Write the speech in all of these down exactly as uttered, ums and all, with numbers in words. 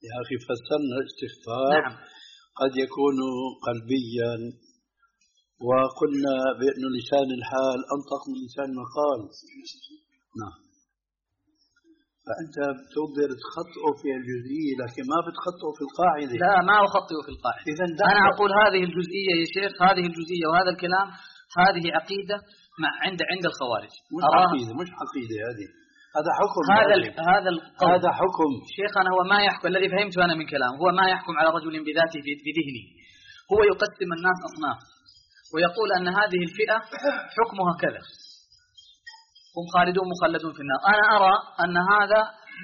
يا أخي فسرنا الاستغفار. نعم. قد يكون قلبيا، وقلنا بأن لسان الحال أنطق من لسان المقال. نعم. فأنت بتقدر تخطئه في الجزئية لكن ما بتخطئه في القاعدة. لا، ما أخطئه في القاعدة. إذن أنا أقول هذه الجزئية يا شيخ، هذه الجزئية وهذا الكلام هذه عقيدة مع عند عند الخوارج. مش عقيدة، مش عقيدة هذه، هذا حكم. هذا ال هذا القول. هذا حكم شيخنا هو ما يحكم، الذي فهمته أنا من كلامه هو ما يحكم على رجل بذاته بذهنه، هو يقسم الناس أصناف ويقول أن هذه الفئة حكمها كذا، هم خالدون مخلدون في النار. أنا أرى أن هذا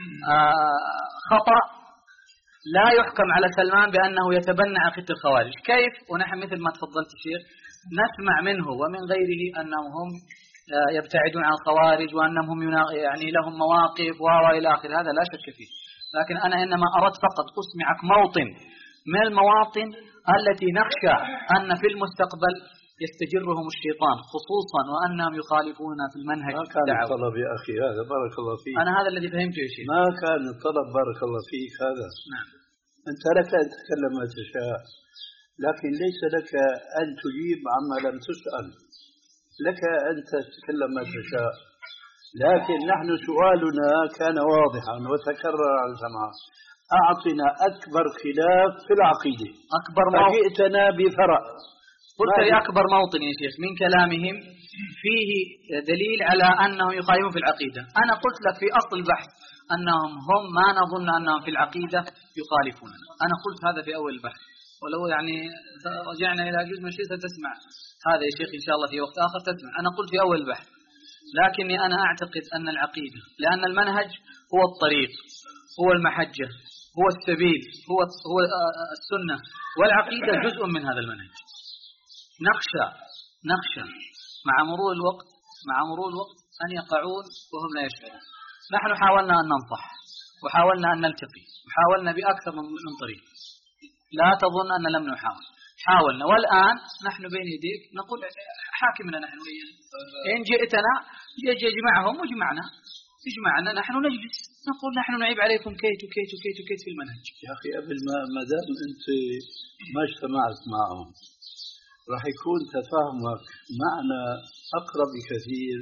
خطأ، لا يحكم على سلمان بأنه يتبنى عقيدة الخوارج. كيف ونحن مثل ما تفضلت الشيخ نسمع منه ومن غيره أنهم هم يبتعدون عن الخوارج وأنهم هم يعني لهم مواقف وإلى آخره، هذا لا شك فيه. لكن أنا إنما أردت فقط أسمعك موطن من المواطن التي نخشى أن في المستقبل يستجرهم الشيطان، خصوصا وأنهم يخالفون في المنهج. ما كان الطلب يا أخي هذا، بارك الله فيك. أنا هذا الذي فهمته يا شيخ. ما كان الطلب بارك الله فيك هذا. نعم. أنت لك أن تتكلم ما تشاء، لكن ليس لك أن تجيب عما لم تسأل. لك أن تتكلم ما تشاء، لكن نحن سؤالنا كان واضحا وتكرر على الجماعة: أعطنا أكبر خلاف في العقيدة. أكبر موطن. فجئتنا بفرع. قلت لي أكبر موطن يا شيخ من كلامهم فيه دليل على أنهم يخالفون في العقيدة. أنا قلت لك في أصل البحث أنهم هم ما نظن أنهم في العقيدة يخالفوننا. أنا قلت هذا في أول البحث، ولو يعني رجعنا إلى جزء من شيء ستسمع هذا يا شيخ إن شاء الله في وقت آخر تسمع. أنا قلت في أول البحث، لكني أنا أعتقد أن العقيدة، لأن المنهج هو الطريق، هو المحجة، هو السبيل، هو هو السنة، والعقيدة جزء من هذا المنهج. نخشى نخشى مع مرور الوقت مع مرور الوقت أن يقعون وهم لا يشعرون. نحن حاولنا أن ننصح وحاولنا أن نلتقي وحاولنا بأكثر من طريق، لا تظن أن لم نحاول، حاولنا. والآن نحن بين يديك نقول حاكمنا نحن، إن جئتنا يجمعهم وجمعنا يجمعنا، نحن نجلس نقول نحن نعيب عليكم كيت وكيت وكيت وكيت في المنهج. يا أخي قبل ما ما دام أنت ما اجتمعت معهم راح يكون تفاهمك معنا أقرب بكثير.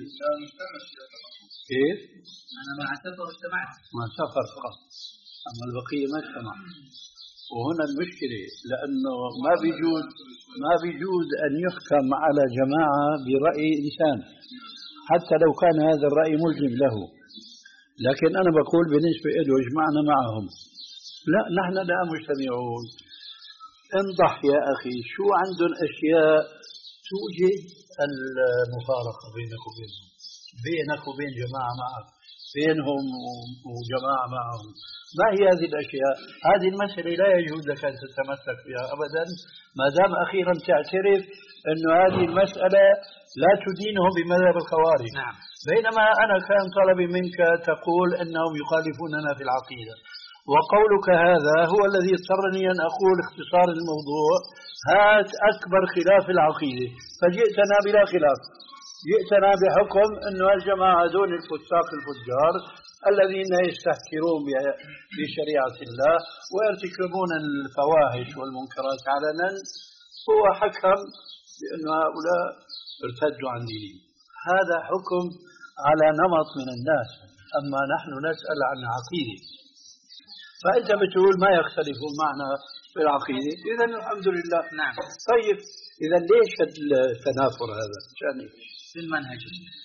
كيف؟ أنا مع سفر اجتمعت، مع سفر فقط، أما البقية ما اجتمع. وهنا المشكلة، لأنه ما بيجوز ما بيجوز أن يحكم على جماعة برأي إنسان حتى لو كان هذا الرأي ملزم له. لكن أنا بقول بالنسبة له اجمعنا معهم، لا نحن لا مجتمعون. انضح يا أخي، شو عندهم أشياء توجد المفارقة بينك وبينهم، بينك وبين جماعة معك، بينهم وجماعة معهم؟ ما هي هذه الأشياء؟ هذه المسألة لا يجوز لك أن تتمسك بها أبدا ما دام أخيرا تعترف أن هذه المسألة لا تدينهم بمذهب الخوارج. نعم. بينما أنا كان طلبي منك تقول أنهم يخالفوننا في العقيدة، وقولك هذا هو الذي اضطرني أن أقول اختصار الموضوع: هات أكبر خلاف العقيدة، فجئتنا بلا خلاف. جئتنا بحكم أن الجماعة دون الفساق الفجار الذين يستهترون بشريعة الله ويرتكبون الفواحش والمنكرات علنا، هو حكم بأن هؤلاء ارتدوا عن دينهم. هذا حكم على نمط من الناس، أما نحن نسأل عن عقيدة. فأنت بتقول ما يختلفون معنا في العقيدة، إذا الحمد لله. نعم. طيب إذا ليش التنافر هذا؟ شأنه في المنهج،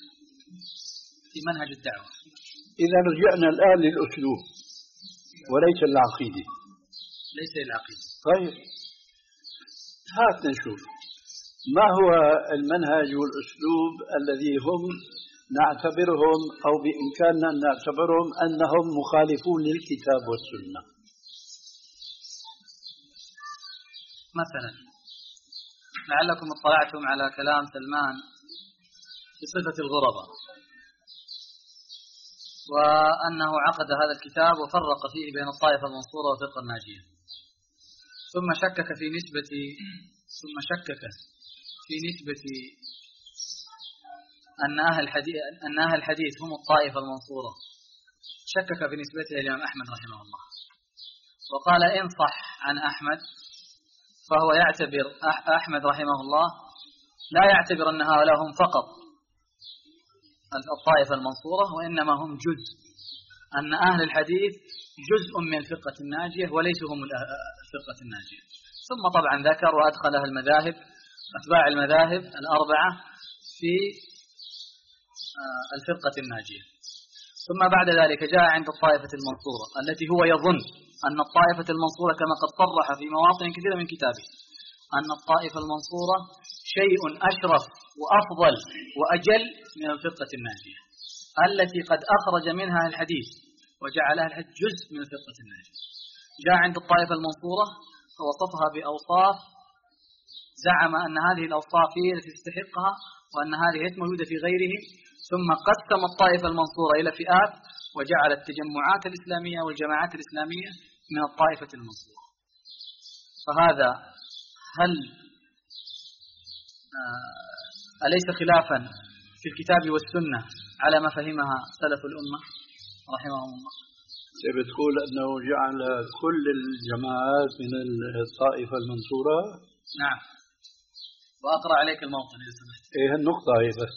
في منهج الدعوة. إذا رجعنا الآن للأسلوب وليس العقيدة. ليس العقيدة. طيب هات نشوف ما هو المنهج والأسلوب الذي هم نعتبرهم أو بإمكاننا أن نعتبرهم أنهم مخالفون للكتاب والسنة. مثلا لعلكم اطلعتم على كلام سلمان في صفة الغرباء، وأنه عقد هذا الكتاب وفرق فيه بين الطائفة المنصورة والفرقة الناجية، ثم شكك في نسبة ثم شكك في نسبة أن أهل الحديث أن أهل الحديث هم الطائفة المنصورة، شكك في نسبته إلى الإمام أحمد رحمه الله، وقال إن صح عن أحمد فهو يعتبر أحمد رحمه الله لا يعتبر أن هؤلاء هم فقط الطائفة المنصورة وإنما هم جزء، أن أهل الحديث جزء من الفرقة الناجية وليسوا هم الفرقة الناجية. ثم طبعا ذكر وأدخل المذاهب أتباع المذاهب الأربعة في الفرقة الناجية. ثم بعد ذلك جاء عند الطائفة المنصورة التي هو يظن أن الطائفة المنصورة كما قد صرح في مواطن كثيرة من كتابه أن الطائفة المنصورة شيء أشرف وأفضل وأجل من الفرقة الناجية التي قد أخرج منها الحديث وجعلها الحديث جزء من الفرقة الناجية. جاء عند الطائفة المنصورة فوصفها بأوصاف زعم أن هذه الأوصاف هي التي تستحقها وأن هذه ليست موجودة في غيره، ثم قسم الطائفة المنصورة إلى فئات وجعل التجمعات الإسلامية والجماعات الإسلامية من الطائفة المنصورة. فهذا هل أليس خلافا في الكتاب والسنة على ما فهمها سلف الأمة رحمهم الله؟ بتقول أنه جعل كل الجماعات من الطائفة المنصورة؟ نعم. وأقرأ عليك الموطن إذا سمحت. إيه النقطة هي بس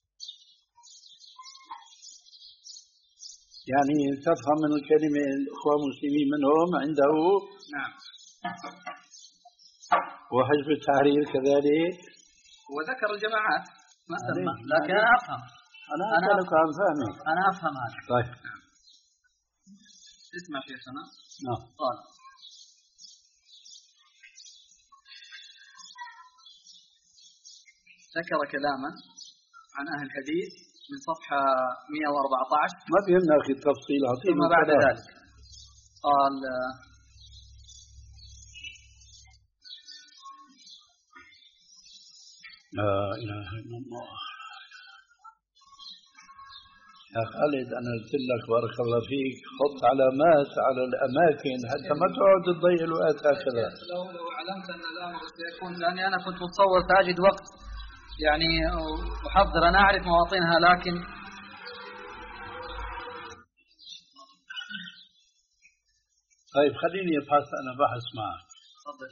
يعني تفهم من الكلمة الإخوة المسلمين منهم عنده. نعم. وحزب التحرير كذلك. وذكر الجماعات ما سمى، لكن أنا أفهم. أنا أسألك عن فهمي. أنا أفهم هذا. طيب. نعم. اسمع شيخنا. نعم. قال ذكر كلاما عن أهل الحديث من صفحة مئة وأربعة عشر. ما بيهمنا أخي التفصيل. ثم بعد ذلك قال لا إله إلا الله. يا خالد أنا قلت لك بارك الله فيك حط علامات على الأماكن حتى ما تقعد تضيع الوقت هكذا. لو لو علمت أن الأمر سيكون، لأني أنا كنت متصور سأجد وقت يعني أحضر، أنا أعرف مواطنها لكن طيب خليني أبحث أنا بحث معك. تفضل.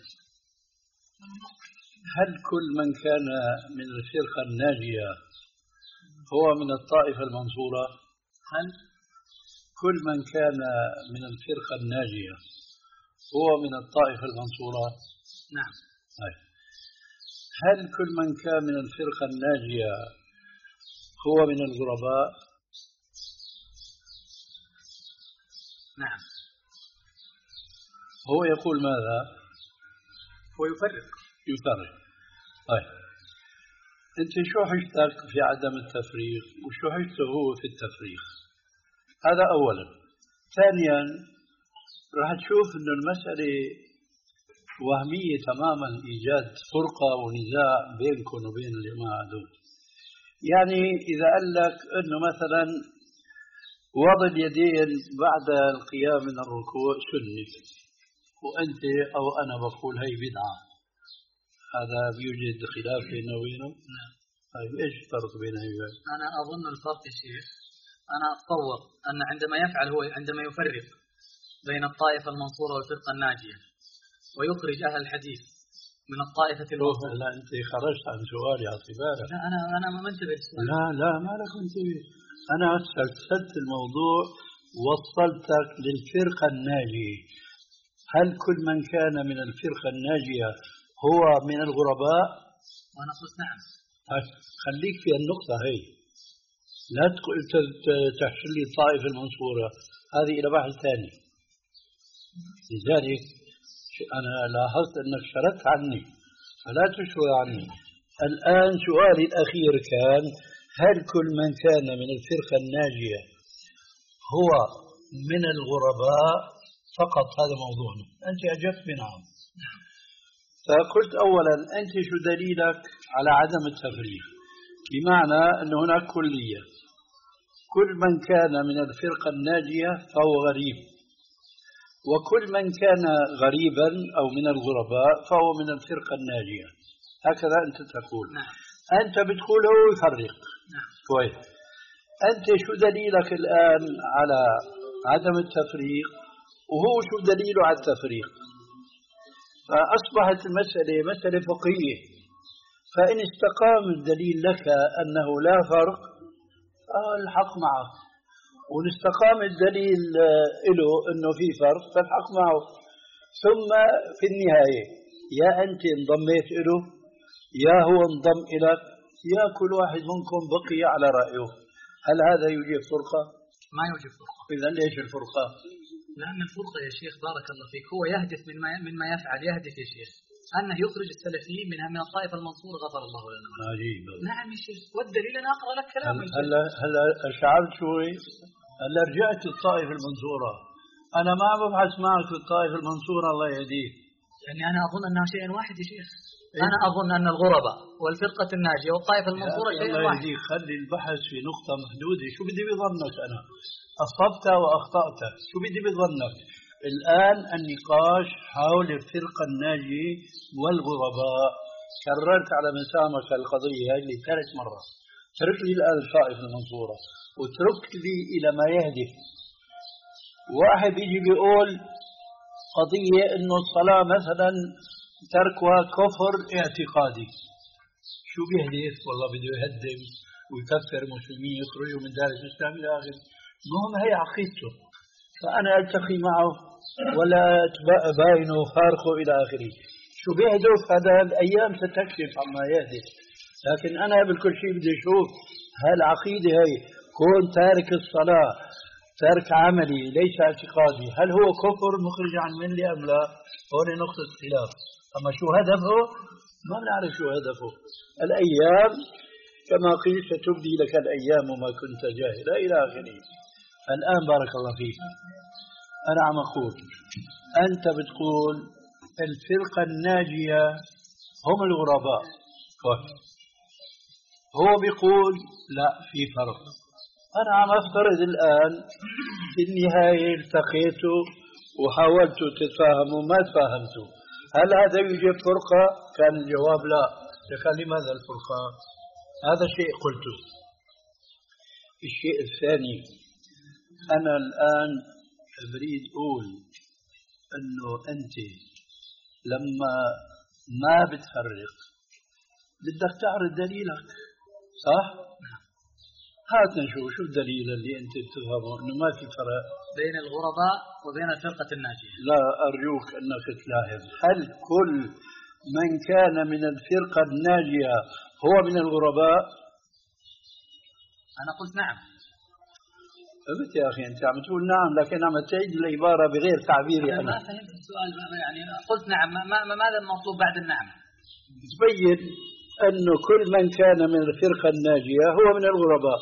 هل كل من كان من الفرقة الناجية هو من الطائفة المنصورة؟ هل كل من كان من الفرقة الناجية هو من الطائفة المنصورة؟ نعم. طيب. هل كل من كان من الفرقة الناجية هو من الغرباء؟ نعم. هو يقول ماذا؟ هو يفرق. يفرق. طيب أنت شو حجتك في عدم التفريق وشو حجته هو في التفريق؟ هذا أولا. ثانيا راح تشوف أن المسألة وهمية تماما، إيجاد فرقة ونزاع بينكم وبين الجماعة دول. يعني إذا قال لك أنه مثلا وضع اليدين بعد القيام من الركوع سنة وأنت أو أنا بقول هي بدعة، هذا بيوجد خلاف بينه وبينه؟ نعم. طيب إيش الفرق بينه وبينه؟ أنا أظن الفرق يا شيخ، أنا أتصور أن عندما يفعل هو عندما يفرق بين الطائفة المنصورة والفرقة الناجية ويخرج أهل الحديث من الطائفة المنصورة. لا أنت خرجت عن سؤالي اعتبارا. لا أنا أنا ما منتبه السؤال. لا لا ما لك منتبه. أنا سلسلت الموضوع وصلتك للفرقة الناجية. هل كل من كان من الفرقة الناجية هو من الغرباء؟ وأنا قلت نعم. خليك في النقطة هي، لا تحشر لي الطائفة المنصورة، هذه إلى بحث ثاني. لذلك أنا لاحظت أنك شردت عني فلا تشوي عني. الآن سؤالي الأخير كان هل كل من كان من الفرقة الناجية هو من الغرباء فقط؟ هذا موضوعنا. أنت أجبت بنعم. فقلت أولا أنت شو دليلك على عدم التفريق؟ بمعنى أن هناك كلية، كل من كان من الفرقة الناجية فهو غريب، وكل من كان غريبا أو من الغرباء فهو من الفرقة الناجية. هكذا أنت تقول. نعم. أنت بتقول هو يفرق. نعم. كويس. أنت شو دليلك الآن على عدم التفريق؟ وهو شو دليله على التفريق. فأصبحت المسألة مسألة فقهية، فإن استقام الدليل لك أنه لا فرق الحق معك، وإن استقام الدليل له أنه في فرق فالحق معه. ثم في النهاية يا أنت انضميت له يا هو انضم إليك يا كل واحد منكم بقي على رأيه. هل هذا يوجب فرقة؟ ما يوجب فرقة. إذا ليش الفرقة؟ لأن الفرقة يا شيخ بارك الله فيك هو يهدف من ما من ما يفعل، يهدف يا شيخ أنه يخرج السلفيين منها من الطائفة المنصورة غفر الله لنا. عجيب. نعم يا شيخ، والدليل أنا أقرأ لك كلامه. هلا هلا شعرت شوي، هلا رجعت الطائفة المنصورة. أنا ما ببحث معك في الطائفة المنصورة الله يهديك. يعني أنا أظن أنها شيء واحد يا شيخ. إيه؟ أنا أظن أن الغرباء والفرقة الناجية والطائفة المنصورة شيء واحد. الله يهديك، خلي البحث في نقطة محدودة. شو بدي بظنك أنا؟ أصبت وأخطأت، شو بدي بظنك؟ الآن النقاش حول الفرقة الناجية والغرباء. كررت على مسامك القضية هذه ثلاث مرات. ترك لي الآن الطائفة المنصورة وترك لي إلى ما يهدف. واحد يجي بيقول قضية إنه الصلاة مثلا تركها كفر اعتقادي. شو بيهدف؟ والله بده يهدم ويكفر مسلمين يخرجوا من دار الإسلام إلى آخره. المهم هي عقيدته، فأنا ألتقي معه ولا أباينه فارقه إلى آخره. شو بيهدف هذا الأيام ستكشف عما يهدف. لكن أنا بالكل شيء بدي أشوف هالعقيدة هي كون تارك الصلاة تارك عملي ليس اعتقادي، هل هو كفر مخرج عن الملة أم لا؟ هون نقطة خلاف. أما شو هدفه ما بنعرف شو هدفه. الأيام كما قيل ستبدي لك الأيام وما كنت جاهلا إلى آخره. الآن بارك الله فيك أنا عم أقول أنت بتقول الفرقة الناجية هم الغرباء، هو بيقول لا في فرق. أنا عم أفترض الآن في النهاية التقيتوا وحاولتوا تتفاهموا ما تفاهمتوا، هل هذا يوجب فرقة؟ كان الجواب لا. لكن لماذا الفرقة؟ هذا شيء قلته. الشيء الثاني أنا الآن بريد أقول أنه أنت لما ما بتفرق بدك تعرض دليلك، صح؟ هات نشوف شو الدليل اللي أنت بتفهمه أنه ما في فرق بين الغرباء وبين الفرقة الناجية. لا أرجوك أنك تلاحظ، هل كل من كان من الفرقة الناجية هو من الغرباء؟ أنا قلت نعم. فهمت يا أخي، أنت عم تقول نعم لكن عم تعيد العبارة بغير تعبيري أنا. أنا ما فهمت السؤال، يعني قلت نعم، ما ما ماذا المطلوب بعد النعم؟ تبين أنه كل من كان من الفرقة الناجية هو من الغرباء.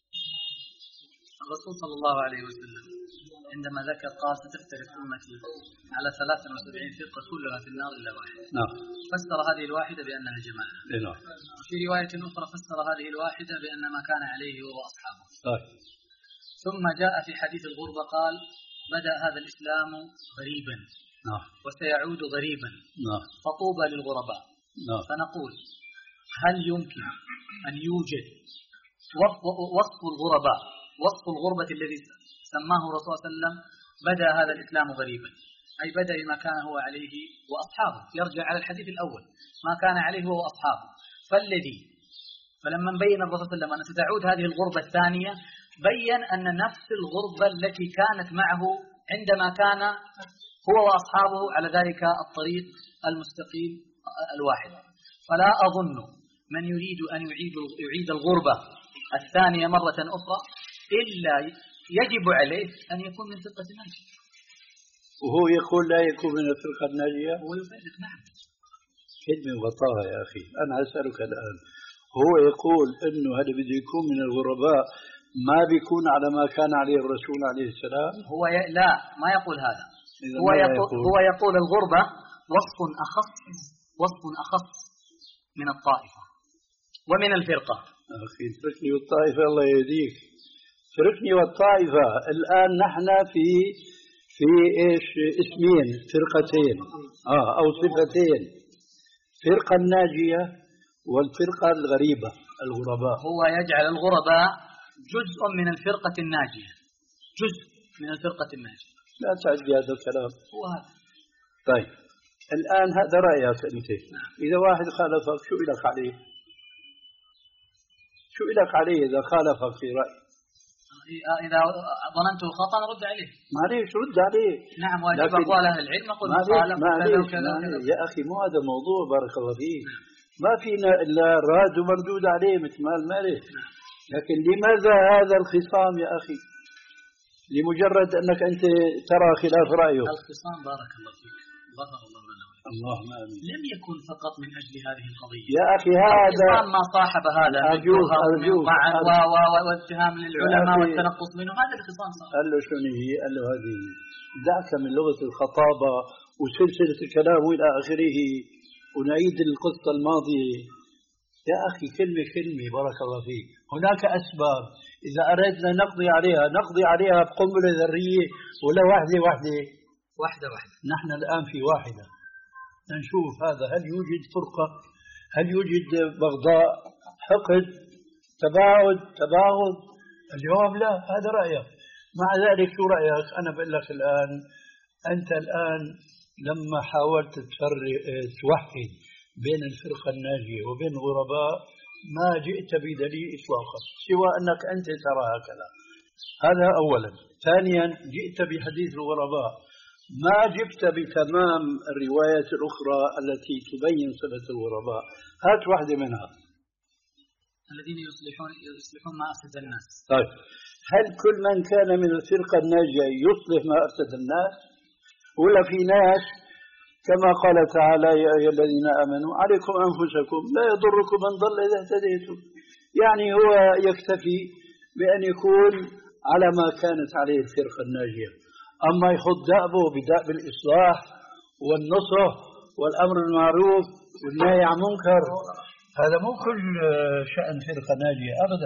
الرسول صلى الله عليه وسلم عندما ذكر قال ستفترق أمتي على ثلاثة وسبعين فرقة كلها في النار إلا واحدة. نعم. فسر هذه الواحدة بأنها الجماعة. نعم. في رواية أخرى فسر هذه الواحدة بأن ما كان عليه هو وأصحابه. طيب. ثم جاء في حديث الغربة قال بدأ هذا الإسلام غريبا. نعم. وسيعود غريبا. نعم. فطوبى للغرباء. نعم. فنقول هل يمكن أن يوجد وصف الغرباء، وصف الغربة الذي سماه الرسول صلى الله عليه وسلم بدأ هذا الإسلام غريبا، أي بدأ بما كان هو عليه وأصحابه، يرجع على الحديث الأول ما كان عليه هو وأصحابه. فالذي فلما بين الرسول صلى الله عليه وسلم أن ستعود هذه الغربة الثانية بين أن نفس الغربة التي كانت معه عندما كان هو وأصحابه على ذلك الطريق المستقيم الواحد. فلا أظن من يريد أن يعيد يعيد الغربة الثانية مرة أخرى إلا يجب عليه أن يكون من فرقة الناجية. وهو يقول لا يكون من الفرقة الناجية؟ هو يفرق. نعم. كلمة غطاها يا أخي. أنا أسألك الآن، هو يقول إنه هذا بده يكون من الغرباء ما بيكون على ما كان عليه الرسول عليه السلام؟ هو ي... لا ما يقول هذا. هو يقول, يقول هو يقول الغربة وصف أخص وصف أخص من الطائفة ومن الفرقة. أخي اتركني والطائفة الله يهديك، اتركني والطائفة. الآن نحن في في إيش اسمين فرقتين آه أو صفتين، فرقة الناجية والفرقة الغريبة الغرباء. هو يجعل الغرباء جزء من الفرقة الناجية، جزء من الفرقة الناجية. لا تعد بهذا الكلام. هو هذا. طيب الآن هذا رأيك أنت. إذا واحد خالفك شو إلك عليه؟ شو إلك عليه إذا خالفك في رأي؟ إذا ظننته خطأ نرد عليه. معليش رد عليه. نعم واجب أقوال أهل العلم أقول مخالف كذا وكذا. يا أخي مو هذا موضوع بارك الله فيك. ما فينا إلا راد ومردود عليه مثل ما المالك. لكن لماذا هذا الخصام يا أخي؟ لمجرد أنك أنت ترى خلاف رأيه. الخصام بارك الله فيك غفر الله لنا. اللهم آمين. لم يكن فقط من أجل هذه القضية يا أخي هذا ما صاحب هذا أرجوك أرجوك واتهام للعلماء والتنقص منه هذا الخصام صار. قال له شنو هي؟ قال له هذه دعك من لغة الخطابة وسلسلة الكلام إلى آخره ونعيد القصة الماضية. يا أخي كلمة كلمة بارك الله فيك. هناك أسباب إذا أردنا نقضي عليها نقضي عليها بقنبلة ذرية ولا واحدة واحدة واحدة واحدة. نحن الآن في واحدة نشوف هذا هل يوجد فرقة، هل يوجد بغضاء، حقد، تباعد، تباغض. الجواب لا. هذا رأيك. مع ذلك شو رأيك؟ أنا بقول لك الآن أنت الآن لما حاولت توحد بين الفرقة الناجية وبين الغرباء ما جئت بدليل إطلاقا سوى أنك أنت ترى هكذا. هذا أولا. ثانيا جئت بحديث الغرباء ما جبت بتمام الروايات الأخرى التي تبين صفة الغرباء. هات واحدة منها. الذين يصلحون يصلحون ما أفسد الناس. طيب هل كل من كان من الفرقة الناجية يصلح ما أفسد الناس؟ ولا في ناس كما قال تعالى يا أيها الذين آمنوا عليكم أنفسكم لا يضركم من ضل إذا اهتديتم. يعني هو يكتفي بأن يكون على ما كانت عليه الفرقة الناجية. أما يخض دأبه بدأب الإصلاح والنصح والأمر المعروف والنهي عن منكر هذا مو كل شأن فرقة ناجية أبدا.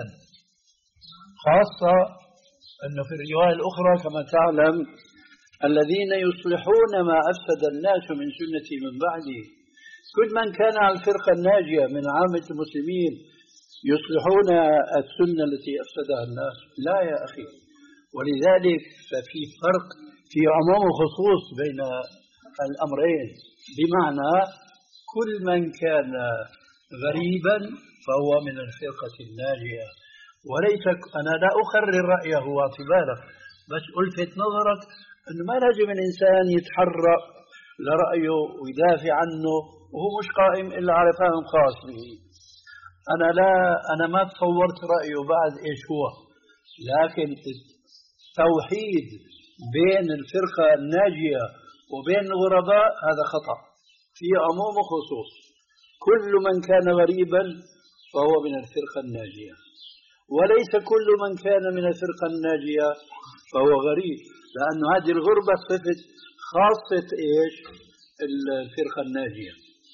خاصة أنه في الرواية الأخرى كما تعلم الذين يصلحون ما أفسد الناس من سنتي من بعدي. كل من كان على الفرقة الناجية من عامة المسلمين يصلحون السنة التي أفسدها الناس. لا يا أخي. ولذلك ففي فرق في عموم وخصوص بين الأمرين. بمعنى كل من كان غريبا فهو من الفرقة الناجية. وليس أنا لا أخرر رأيه واعتباره بس ألفت نظرك أنه ما لازم الإنسان يتحرك لرأيه ويدافع عنه وهو مش قائم إلا على فهم خاص به. أنا لا أنا ما تصورت رأيه بعد إيش هو. لكن توحيد بين الفرقة الناجية وبين الغرباء هذا خطأ في عموم وخصوص. كل من كان غريبا فهو من الفرقة الناجية وليس كل من كان من الفرقة الناجية فهو غريب. لأن هذه الغربة صفة خاصة إيش الفرقة الناجية.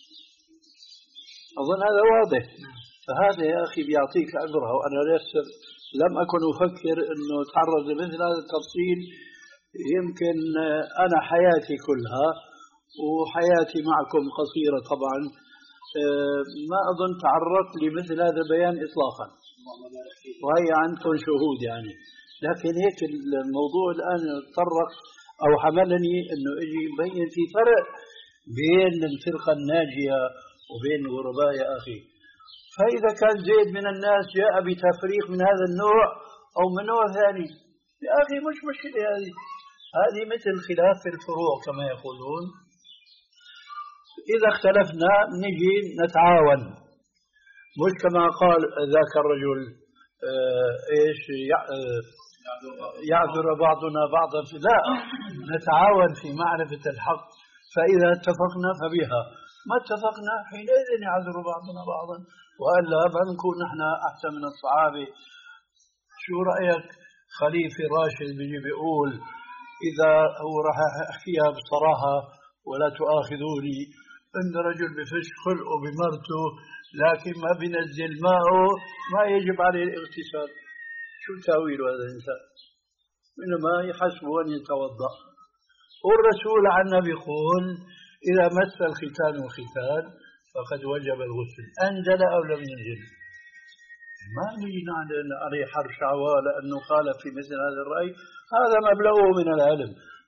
أظن هذا واضح. فهذا يا أخي بيعطيك عبرة. وأنا لسه لم أكن أفكر أنه تعرض لمثل هذا التفصيل. يمكن أنا حياتي كلها وحياتي معكم قصيرة طبعا ما أظن تعرضت لمثل هذا البيان إطلاقا وهي عندكم شهود يعني. لكن هيك الموضوع الآن تطرق أو حملني أنه أجي يبين في فرق بين الفرقة الناجية وبين الغرباء يا أخي. فإذا كان زيد من الناس جاء بتفريق من هذا النوع أو من نوع ثاني يا أخي مش مشكلة. هذه هذه مثل خلاف في الفروع كما يقولون. إذا اختلفنا نجي نتعاون مش كما قال ذاك الرجل آه إيش آه يعذر بعضنا بعضا في لا نتعاون في معرفة الحق. فإذا اتفقنا فبها ما اتفقنا حينئذ يعذر بعضنا بعضا وإلا بنكون نحن أحسن من الصحابة. شو رأيك خليفة راشد بيجي بيقول إذا هو راح أحكيها بصراحة ولا تؤاخذوني إن رجل بفش خلقه بمرته لكن ما بينزل ماءه ما يجب عليه الاغتسال. شو تأويل هذا الإنسان؟ إنما يحسب أن يتوضأ. والرسول عنا بيقول إذا مس الختان الختان فقد وجب الغسل أنزل أو لم ينزل. ما نجينا عليه حرب شعواء لأنه خالف في مثل هذا الرأي. هذا مبلغه من العلم.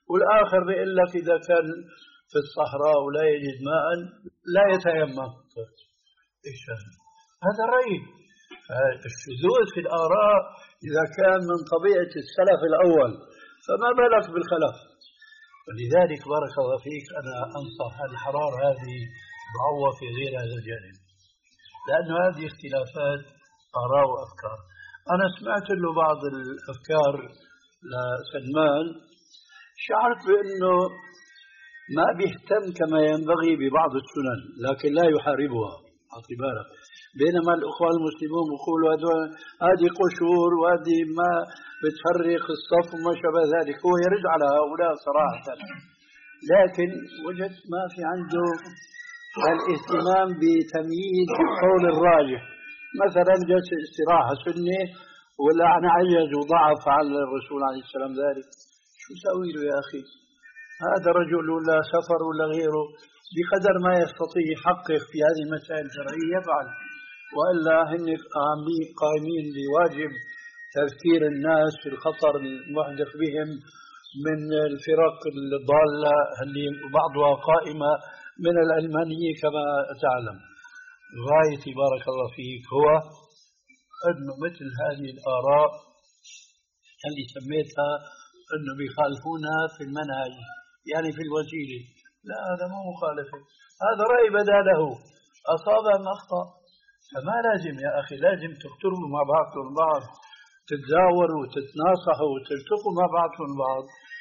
والآخر بيقول لك إذا كان في الصحراء ولا يجد ماء لا يتيمم. إيش هذا؟ هذا رأي. الشذوذ في الآراء إذا كان من طبيعة السلف الأول فما بالك بالخلف. ولذلك بارك الله فيك أنا أنصح الحرار هذه بعوة في غير هذا الجانب، لأن هذه اختلافات آراء وأفكار. أنا سمعت له بعض الأفكار لسلمان، شعرت بأنه ما بيهتم كما ينبغي ببعض السنن لكن لا يحاربها، أعطي بالك. بينما الأخوة المسلمون يقولوا هذه قشور وهذه ما بتفرق الصف وما شابه ذلك، هو يرد على هؤلاء صراحة، لكن وجدت ما في عنده الاهتمام بتمييز القول الراجح. مثلا جلسة استراحة سنة ولا أنا عجز وضعف على الرسول عليه السلام ذلك، شو سوي له يا أخي؟ هذا رجل ولا سفر ولا غيره بقدر ما يستطيع يحقق في هذه المسائل الشرعية يفعل، وإلا هن قائمين بواجب تذكير الناس في الخطر المحدث بهم من الفرق الضالة اللي بعضها قائمة من العلمانية كما تعلم. غايتي بارك الله فيك هو أنه مثل هذه الآراء اللي سميتها أنه بيخالفونها في المنهج يعني في الوسيلة، لا هذا مو مخالفة، هذا رأي بدا له أصاب أم أخطأ. فما لازم يا أخي، لازم تختلفوا مع بعضكم البعض، تتزاوروا وتتناصحوا وتلتقوا مع بعضكم البعض،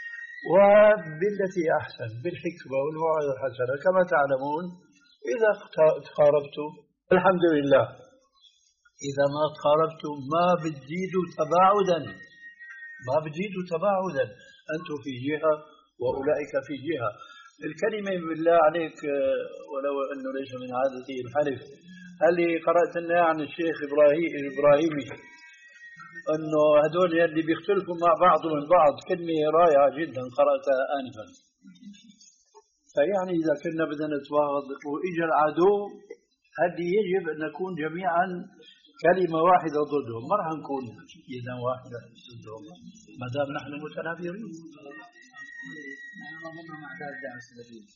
وبالتي أحسن بالحكمة والموعظة الحسنة كما تعلمون. إذا تقاربتم الحمد لله، إذا ما تقاربتم ما بتزيدوا تباعدا، ما بتزيدوا تباعدا، أنتم في جهة وأولئك في جهة. الكلمة بالله عليك ولو أنه ليس من عادتي الحلف، هل قرأت لنا عن الشيخ إبراهيم الإبراهيمي أنه هذول اللي بيختلفوا مع بعضهم البعض، كلمة رائعة جدا قرأتها آنفا. فيعني إذا كنا بدنا نتواضع وإجا العدو هذه يجب أن نكون جميعا كلمة واحدة ضدهم، ما راح نكون يدا واحدة ضدهم ما دام نحن متنافرين. نظنهم أعداء الدعوة السلفية.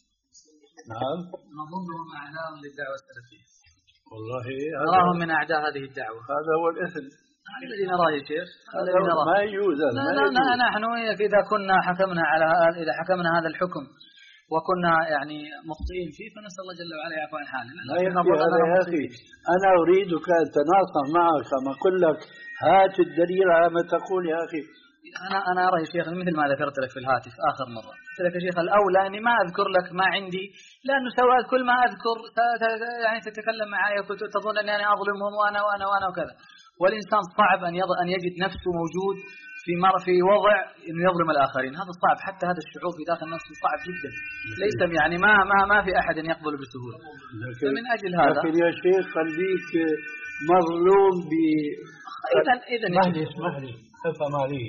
نعم نظنهم أعداء للدعوة السلفية. والله نراهم من أعداء هذه الدعوة. هذا هو الإثم الذي نراه يا شيخ، الذي نراه ما يجوز. لا لا لا نحن إذا كنا حكمنا على إذا حكمنا هذا الحكم وكنا يعني مخطئين فيه فنسأل الله جل وعلا يعفو عن حالنا. لا يكفي هذا يا أخي، أنا أريدك أن تناصح معك كما أقول لك هات الدليل على ما تقول يا أخي. أنا أنا أرى يا شيخ مثل ما ذكرت لك في الهاتف آخر مرة، قلت لك يا شيخ الأولى إني ما أذكر لك ما عندي، لأنه سواء كل ما أذكر يعني تتكلم معي وتظن أني أنا أظلمهم وأنا وأنا وأنا وكذا. والإنسان صعب أن أن يجد نفسه موجود في مر في وضع إنه يظلم الآخرين، هذا صعب، حتى هذا الشعور في داخل نفسه صعب جدا، ليس يعني ما ما ما في أحد يقبل بسهولة. فمن أجل هذا لكن يا شيخ خليك مظلوم ب إذا إذا اسمح لي اسمح لي افهم علي،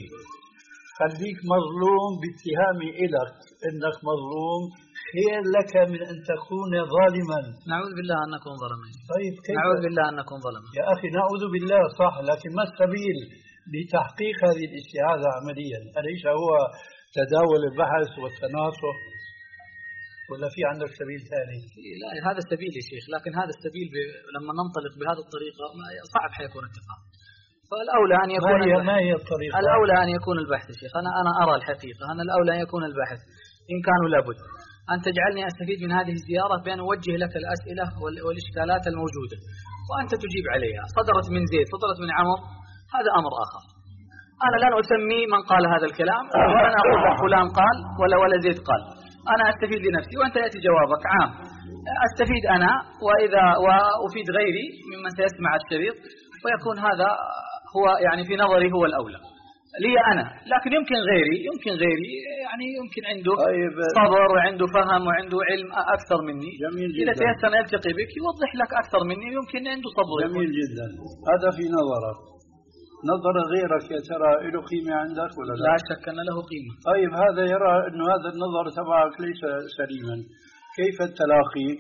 خليك مظلوم باتهامي إلك إنك مظلوم خير لك من أن تكون ظالما. نعوذ بالله أن نكون ظلمين. طيب كيف؟ نعوذ بالله أن نكون ظلما يا أخي نعوذ بالله صح، لكن ما السبيل لتحقيق هذه الاستعاذة عمليا؟ أليس هو تداول البحث والتناصح ولا في عندك سبيل ثاني؟ لا هذا السبيل يا شيخ، لكن هذا السبيل ب... لما ننطلق بهذه الطريقة صعب حيكون اتفاق. فالأولى أن يكون ما هي, ما هي الطريقة؟ الأولى أن يكون البحث يا شيخ. أنا أنا أرى الحقيقة أن الأولى أن يكون البحث إن كانوا لابد أن تجعلني أستفيد من هذه الزيارة بأن أوجه لك الأسئلة والإشكالات الموجودة وأنت تجيب عليها. صدرت من زيد صدرت من عمر هذا أمر آخر، أنا لن أسمي من قال هذا الكلام وأنا أقول فلان قال ولا ولا زيد قال، أنا أستفيد لنفسي وأنت يأتي جوابك عام، أستفيد أنا وإذا وأفيد غيري ممن سيسمع الشريط، فيكون هذا هو يعني في نظري هو الأولى لي أنا. لكن يمكن غيري يمكن غيري يعني يمكن عنده صبر وعنده فهم وعنده علم أكثر مني، إذا تيسر يلتقي بك يوضح لك أكثر مني، يمكن عنده صبر. جميل جدا، هذا في نظرك. نظر غيرك يا ترى له قيمة عندك ولا لا؟ لا شك أن له قيمة. طيب هذا يرى أنه هذا النظر تبعك ليس سليما، كيف التلاقي؟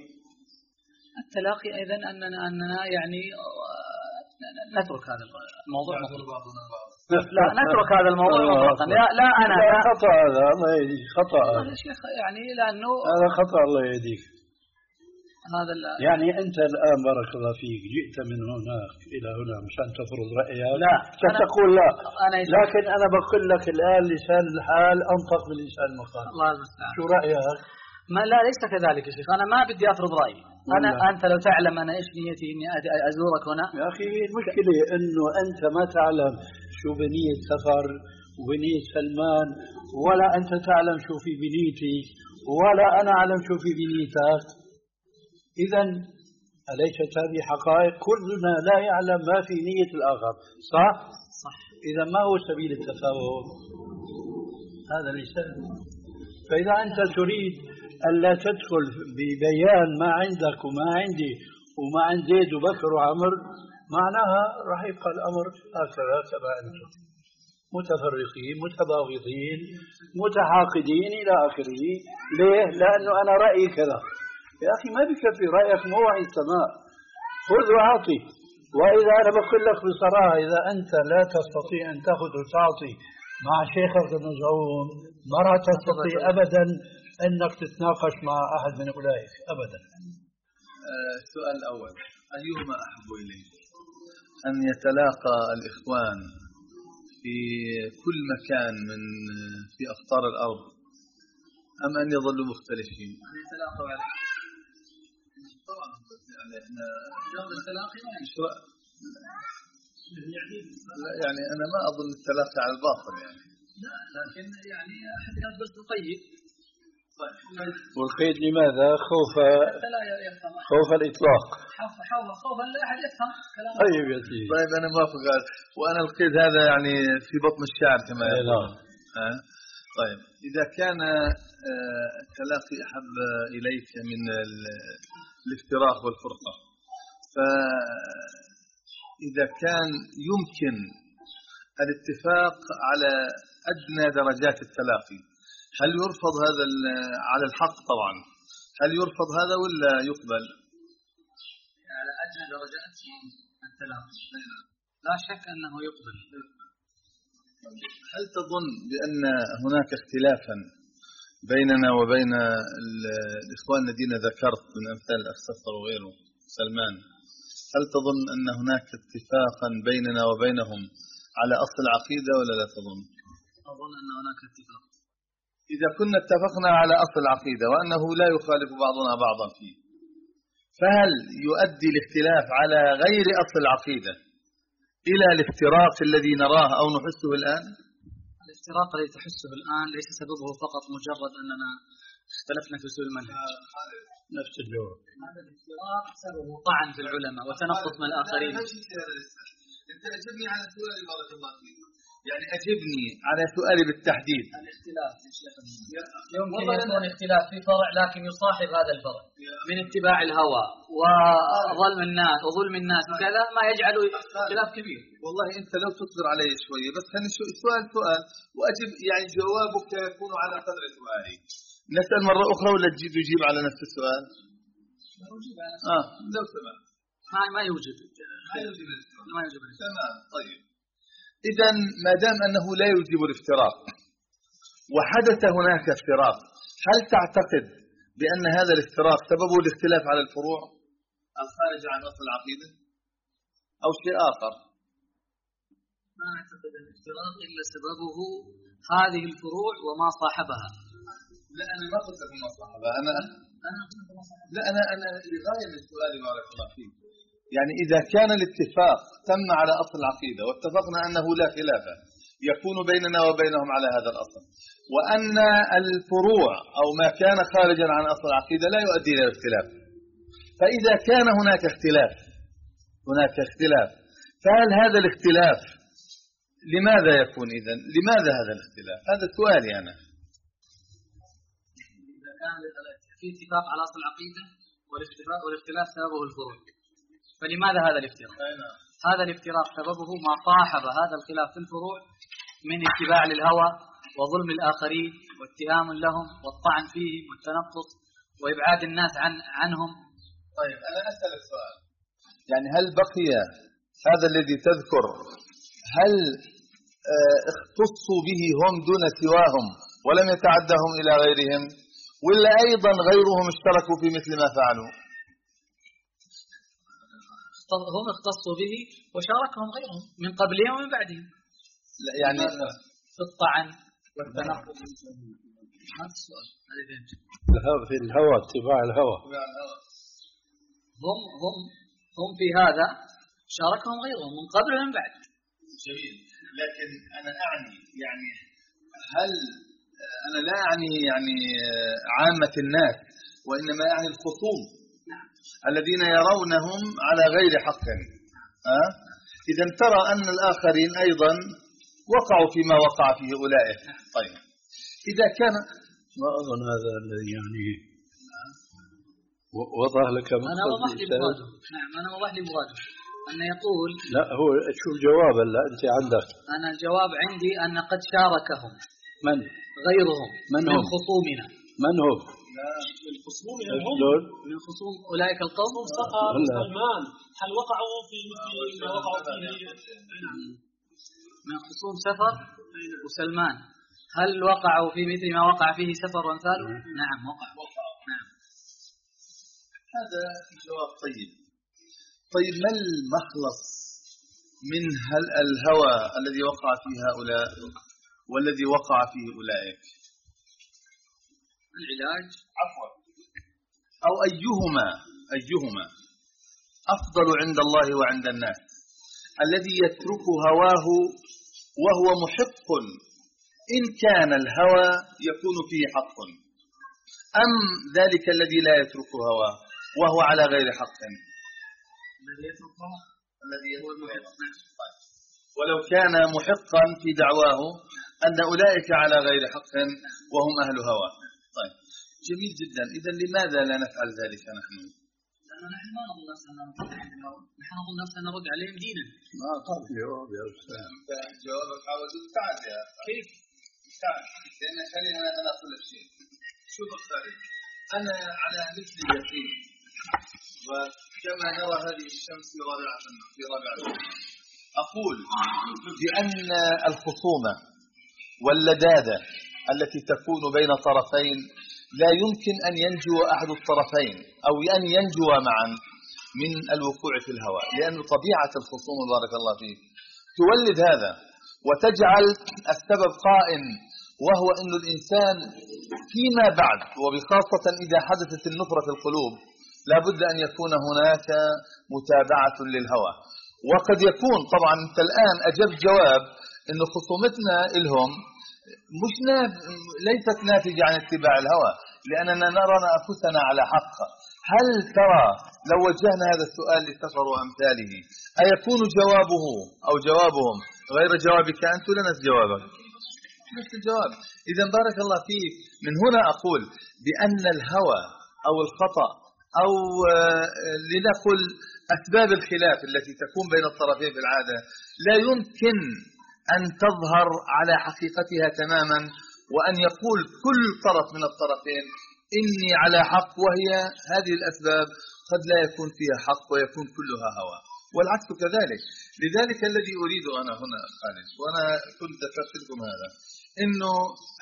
التلاقي أيضا أننا أننا يعني نترك هذا الموضوع. لا نترك هذا الموضوع مطلقا. لا لا أنا لا خطأ هذا، الله يهديك، خطأ هذا شيخ يعني، لأنه هذا خطأ، الله يهديك. هذا يعني أنت الآن بارك الله فيك جئت من هناك إلى هنا مشان تفرض رأيك. لا تقول لا أنا لكن أنا بقول لك الآن لسان الحال أنطق من لسان المقال. الله المستعان. شو رأيك؟ ما لا ليس كذلك يا شيخ، أنا ما بدي أفرض رأيي. أنا أنت لو تعلم أنا إيش نيتي إني أزورك هنا. يا أخي المشكلة إنه أنت ما تعلم شو بنية سفر وبنية سلمان، ولا أنت تعلم شو في بنيتي، ولا أنا أعلم شو في بنيتك. إذا أليست هذه حقائق؟ كلنا لا يعلم ما في نية الآخر، صح؟ صح. إذا ما هو سبيل التفاهم؟ هذا ليس. فإذا أنت تريد ألا تدخل ببيان ما عندك وما عندي وما عند زيد وبكر وعمر، معناها راح يبقى الأمر هكذا كما أنتم، متفرقين متباغضين متحاقدين إلى آخره. ليه؟ لأنه أنا رأيي كذا. يا أخي ما بكفي رأيك موعي السماء، خذ وأعطي. وإذا أنا بقول لك بصراحة، إذا أنت لا تستطيع أن تأخذ وتعطي مع شيخك المزعوم، ما راح تستطيع أبدا أنك تتناقش مع أحد من أولئك أبدا. السؤال الأول: أيهما أحب إليك، أن يتلاقى الإخوان في كل مكان من في أقطار الأرض، أم أن يظلوا مختلفين؟ أن يتلاقوا على طبعا يعني إحنا جرد التلاقي ما شو يعني أنا ما أظن التلاقي على الباطل يعني، لا، لكن يعني أحد قال بس نقيد. والقيد لماذا؟ خوف خوف الإطلاق، خوفا لا أحد يفهم كلام. طيب يا سيدي. طيب أنا موافق، وأنا القيد هذا يعني في بطن الشعر كما يقول. ها طيب، إذا كان التلاقي أحب إليك من الافتراق والفرقة، فإذا كان يمكن الاتفاق على أدنى درجات التلاقي، هل يرفض هذا على الحق طبعا؟ هل يرفض هذا ولا يقبل؟ على أدنى درجات التلاقي لا شك أنه يقبل. هل تظن بأن هناك اختلافا بيننا وبين الإخوان الذين ذكرت من أمثال الأخ صفر وغيره سلمان، هل تظن أن هناك اتفاقا بيننا وبينهم على أصل العقيدة ولا لا تظن؟ أظن أن هناك اتفاق. إذا كنا اتفقنا على أصل العقيدة وأنه لا يخالف بعضنا بعضا فيه، فهل يؤدي الاختلاف على غير أصل العقيدة إلى الافتراق الذي نراه أو نحسه الآن؟ الافتراق الذي تحسه الآن ليس سببه فقط مجرد أننا اختلفنا في أصول المنهج. نفس الجواب. هذا الافتراق سببه طعن في العلماء وتنقص من الآخرين. أنت أجبني على سؤالي بارك الله فيك، يعني أجبني على سؤالي بالتحديد. الاختلاف يمكن يكون اختلاف في فرع لكن يصاحب هذا الفرع من اتباع الهوى وظلم الناس وظلم الناس وكذا ما يجعله اختلاف كبير. والله أنت لو تصبر علي شوية بس، خليني شو السؤال سؤال وأجب، يعني جوابك يكون على قدر سؤالي. نسأل مرة أخرى ولا تجيب يجيب على نفس السؤال؟ آه لو سمحت. ما ما يوجد ما يوجد ما يوجد تمام. طيب إذا ما دام أنه لا يوجب الافتراق وحدث هناك افتراق، هل تعتقد بأن هذا الافتراق سببه الاختلاف على الفروع الخارج عن أصل العقيدة أو شيء آخر؟ ما أعتقد الافتراق إلا سببه هذه الفروع وما صاحبها. لا أنا ما قلت لك ما صاحبها، أنا لا أنا أنا لغاية من سؤالي بارك الله فيك، يعني إذا كان الاتفاق تم على أصل العقيدة واتفقنا أنه لا خلاف يكون بيننا وبينهم على هذا الأصل، وأن الفروع أو ما كان خارجا عن أصل العقيدة لا يؤدي إلى الاختلاف، فإذا كان هناك اختلاف هناك اختلاف فهل هذا الاختلاف لماذا يكون إذن؟ لماذا هذا الاختلاف؟ هذا سؤالي أنا. إذا كان في اتفاق على أصل العقيدة والاختلاف سببه الفروع، فلماذا هذا الافتراق؟ هذا الافتراق سببه ما صاحب هذا الخلاف في الفروع من اتباع للهوى وظلم الآخرين واتهام لهم والطعن فيهم والتنقص وإبعاد الناس عن عنهم. طيب أنا أسألك سؤال، يعني هل بقي هذا الذي تذكر، هل اختصوا به هم دون سواهم ولم يتعدهم إلى غيرهم، ولا أيضا غيرهم اشتركوا في مثل ما فعلوا؟ هم اختصوا به وشاركهم غيرهم من قبلهم ومن بعدهم. لا يعني في الطعن والتنقل. هذا السؤال. في الهوى، اتباع الهوى. هم هم هم في هذا شاركهم غيرهم من قبل ومن بعد. جميل. لكن أنا أعني يعني هل أنا لا أعني يعني عامة الناس، وإنما أعني الخصوم الذين يرونهم على غير حق. أه؟ إذا ترى أن الآخرين أيضا وقعوا فيما وقع فيه أولئك. طيب إذا كان ما أظن هذا الذي يعني وضح لك أنا وضح لي مراده. نعم أنا وضح لي مراده أنه يقول لا هو شو الجواب اللي أنت عندك؟ أنا الجواب عندي أن قد شاركهم من غيرهم من, من خصومنا. من هم؟ من خصومنا هم من خصوم أولئك القوم. صقر وسلمان هل وقعوا في مثل ما وقعوا فيه؟ من خصوم سفر وسلمان هل وقعوا في مثل ما وقع فيه سفر وامثاله؟ نعم وقعوا. نعم. هذا جواب طيب. طيب ما المخلص من هل الهوى الذي وقع فيه هؤلاء والذي وقع فيه أولئك؟ العلاج عفوا أو أيهما أيهما أفضل عند الله وعند الناس؟ الذي يترك هواه وهو محق إن كان الهوى يكون فيه حق، أم ذلك الذي لا يترك هواه وهو على غير حق؟ الذي يترك هواه الذي يترك ولو كان محقا في دعواه أن أولئك على غير حق وهم أهل هوى. طيب جميل جدا. إذن لماذا لا نفعل ذلك نحن؟ لأنه نحن ما نظن نفسنا نحن نظن نفسنا نرد عليهم دينا. ما طب جواب يا أستاذ. جوابك عاوز تعال يا كيف؟ تعال لأن خلينا أنا أقول لك شيء. شوف أختاري أنا على مثل اليقين، وكما نرى هذه الشمس في رابعة في رابعة أقول بأن الخصومة واللدادة التي تكون بين طرفين لا يمكن أن ينجو أحد الطرفين أو أن ينجو معا من الوقوع في الهوى، لأن طبيعة الخصومة بارك الله فيك تولد هذا وتجعل السبب قائم، وهو أن الإنسان فيما بعد وبخاصة إذا حدثت النفرة في القلوب لا بد أن يكون هناك متابعة للهوى. وقد يكون طبعا أنت الآن أجبت جواب أن خصومتنا إلهم مش ناب... ليست ناتجة عن اتباع الهوى، لأننا نرى أنفسنا على حق. هل ترى لو وجهنا هذا السؤال لسفر وأمثاله أيكون جوابه أو جوابهم غير جوابك أنت ولا نفس جوابك؟ نفس الجواب. إذا بارك الله فيك من هنا أقول بأن الهوى أو الخطأ أو لنقل أسباب الخلاف التي تكون بين الطرفين في العادة لا يمكن أن تظهر على حقيقتها تماما، وأن يقول كل طرف من الطرفين إني على حق وهي هذه الأسباب قد لا يكون فيها حق ويكون كلها هوى، والعكس كذلك. لذلك الذي أريد أنا هنا خالد، وأنا كنت ذكرت لكم هذا، إنه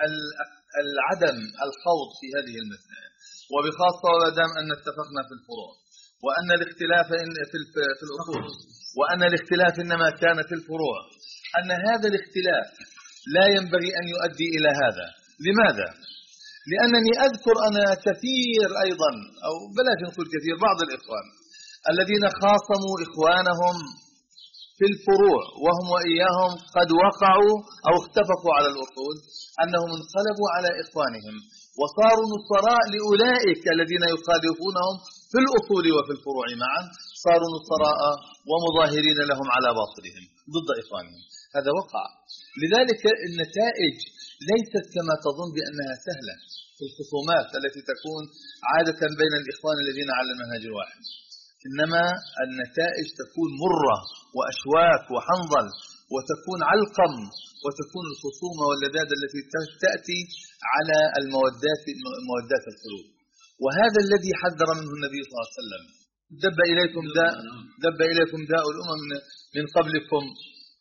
العدم الخوض في هذه المسائل، وبخاصة ودام أن اتفقنا في الفروع وأن الاختلاف في الأصول وأن الاختلاف إنما كان في الفروع، أن هذا الاختلاف لا ينبغي أن يؤدي إلى هذا. لماذا؟ لأنني أذكر أنا كثير أيضا أو بلاش نقول كثير بعض الإخوان الذين خاصموا إخوانهم في الفروع وهم وإياهم قد وقعوا أو اتفقوا على الأصول، أنهم انقلبوا على إخوانهم وصاروا نصراء لأولئك الذين يخالفونهم في الأصول وفي الفروع معا، صاروا نصراء ومظاهرين لهم على باطلهم ضد إخوانهم. هذا وقع. لذلك النتائج ليست كما تظن بأنها سهلة في الخصومات التي تكون عادة بين الإخوان الذين على المنهج الواحد، إنما النتائج تكون مرة وأشواك وحنظل، وتكون علقم، وتكون الخصومة واللذاذة التي تأتي على المودات مودات القلوب. وهذا الذي حذر منه النبي صلى الله عليه وسلم. دب إليكم داء دب إليكم داء الأمم من قبلكم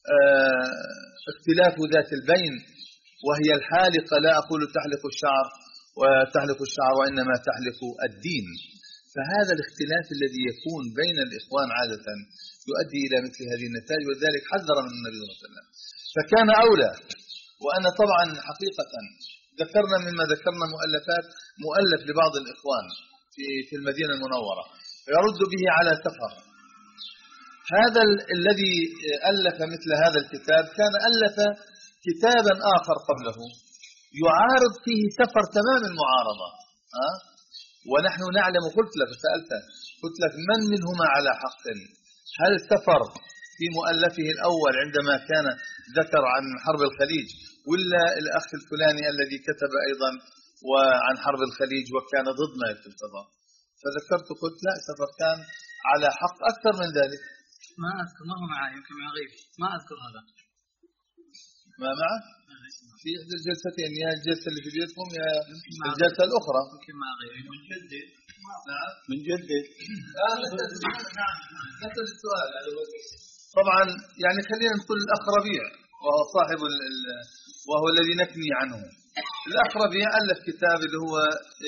اختلاف ذات البين وهي الحالقة، لا أقول تحلق الشعر وتحلق الشعر وإنما تحلق الدين. فهذا الاختلاف الذي يكون بين الإخوان عادة يؤدي إلى مثل هذه النتائج، ولذلك حذر من النبي صلى الله عليه وسلم. فكان أولى. وأنا طبعا حقيقة ذكرنا مما ذكرنا مؤلفات مؤلف لبعض الإخوان في في المدينة المنورة يرد به على سفر. هذا الذي ألف مثل هذا الكتاب كان ألف كتابا آخر قبله يعارض فيه سفر تمام المعارضة. ها؟ ونحن نعلم، قلت لك سألته قلت لك من منهما على حق؟ هل سفر في مؤلفه الأول عندما كان ذكر عن حرب الخليج، ولا الأخ الفلاني الذي كتب أيضا وعن حرب الخليج وكان ضد ما يكتب سفر؟ فذكرت قلت لا، سفر كان على حق أكثر من ذلك. ما أذكر، ما هو معي، يمكن مع غيري، ما أذكر هذا. ما معه؟ في إحدى الجلستين، يا الجلسة اللي في بيتكم يا الجلسة الأخرى. يمكن مع غيري. من جدد. نعم. من جدد. نعم. نسأل السؤال. طبعا يعني خلينا نقول الأخ ربيع وهو صاحب ال ال وهو الذي نكني عنه. الأخ ربيع ألف كتاب اللي هو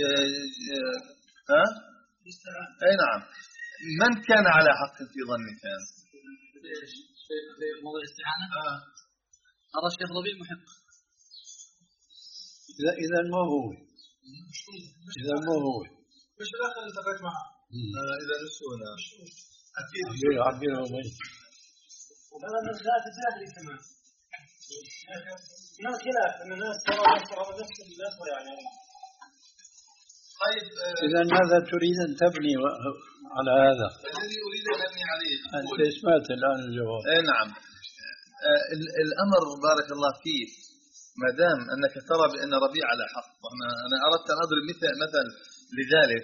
ها؟ أي نعم. من كان على حق في ظنك؟ في موضوع الاستعانة. آه. أرى الشيخ ربيع محق. إذا إذا ما هو إذا ما هو مش الأخ اللي تفاعل معه. إذا نسونا. عبير عبير وبين. وهذا من ذات الجاهلي كمان. من الخلاف أن الناس ترى نفس نفس الأخوة يعني. طيب إذا ماذا تريد أن تبني على هذا؟ الذي أريد أن أبني عليه. أنت سمعت الآن الجواب. إيه نعم. الأمر بارك الله فيك ما دام أنك ترى بأن ربيع على حق، وأنا أنا أردت أن أضرب مثل مثل لذلك.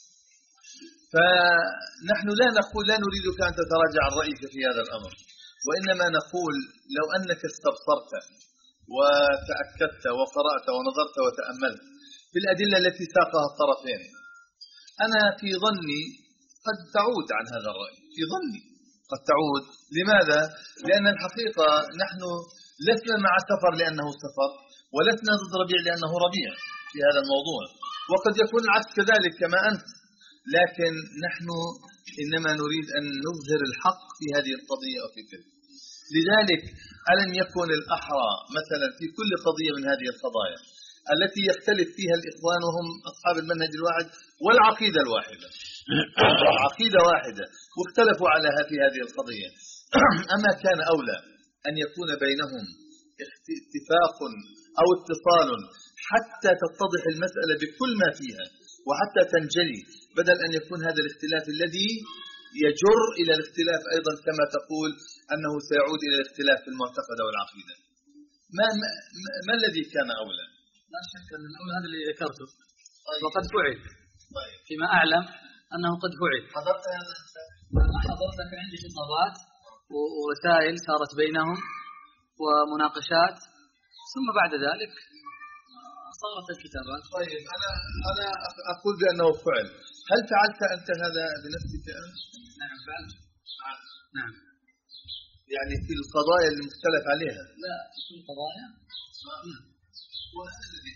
فنحن لا نقول لا نريدك أن تتراجع عن رأيك في هذا الأمر، وإنما نقول لو أنك استبصرت وتأكدت وقرأت ونظرت وتأملت في الأدلة التي ساقها الطرفين، أنا في ظني قد تعود عن هذا الرأي، في ظني قد تعود. لماذا؟ لأن الحقيقة نحن لسنا مع سفر لأنه سفر، ولسنا ضد ربيع لأنه ربيع في هذا الموضوع، وقد يكون العكس كذلك كما أنت. لكن نحن إنما نريد أن نظهر الحق في هذه القضية أو في تلك. لذلك ألم يكن الأحرى مثلا في كل قضية من هذه القضايا التي يختلف فيها الإخوان وهم أصحاب المنهج الواحد والعقيدة الواحدة، عقيدة واحدة، واختلفوا على هذه هذه القضية، أما كان أولى أن يكون بينهم اتفاق أو اتصال حتى تتضح المسألة بكل ما فيها وحتى تنجلي، بدل أن يكون هذا الاختلاف الذي يجر إلى الاختلاف أيضا كما تقول أنه سيعود إلى الاختلاف في المعتقد والعقيدة. ما, ما, ما الذي كان أولى؟ لا شك أن الأولى هذا اللي ذكرته. طيب. وقد فعل. طيب. فيما أعلم أنه قد فعل. حضرت هذا؟ حضرت، لكن عندي خطابات ووسائل صارت بينهم ومناقشات، ثم بعد ذلك صارت الكتابات. طيب أنا أنا أقول بأنه فعل. هل فعلت أنت هذا بنفسك أنت؟ نعم فعلت. نعم. يعني في القضايا المختلف عليها؟ لا في القضايا. نعم. والذي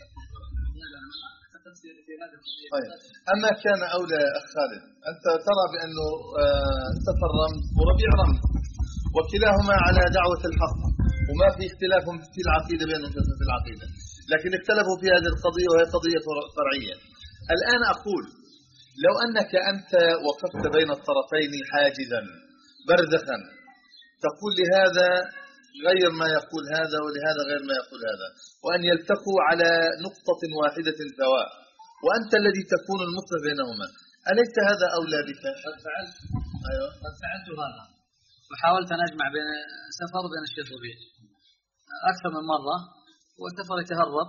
طيب. أما كان أولى أخ خالد، أنت ترى بأنه سفر رمز وربيع رمز وكلاهما على دعوة الحق، وما في اختلاف في العقيدة بينهم في العقيدة، لكن اختلفوا في هذه القضية وهي قضية فرعية. الآن أقول لو أنك أنت وقفت بين الطرفين حاجزا برزخا تقول لهذا غير ما يقول هذا ولهذا غير ما يقول هذا، وأن يلتقوا على نقطة واحدة سواء، وأنت الذي تكون المصلح بينهما، أليس هذا أولى بك؟ قد فعلت. أيوة. قد فعلت هذا، وحاولت أن أجمع بين سفر وبين الشيخ ربيع أكثر من مرة، وسفر يتهرب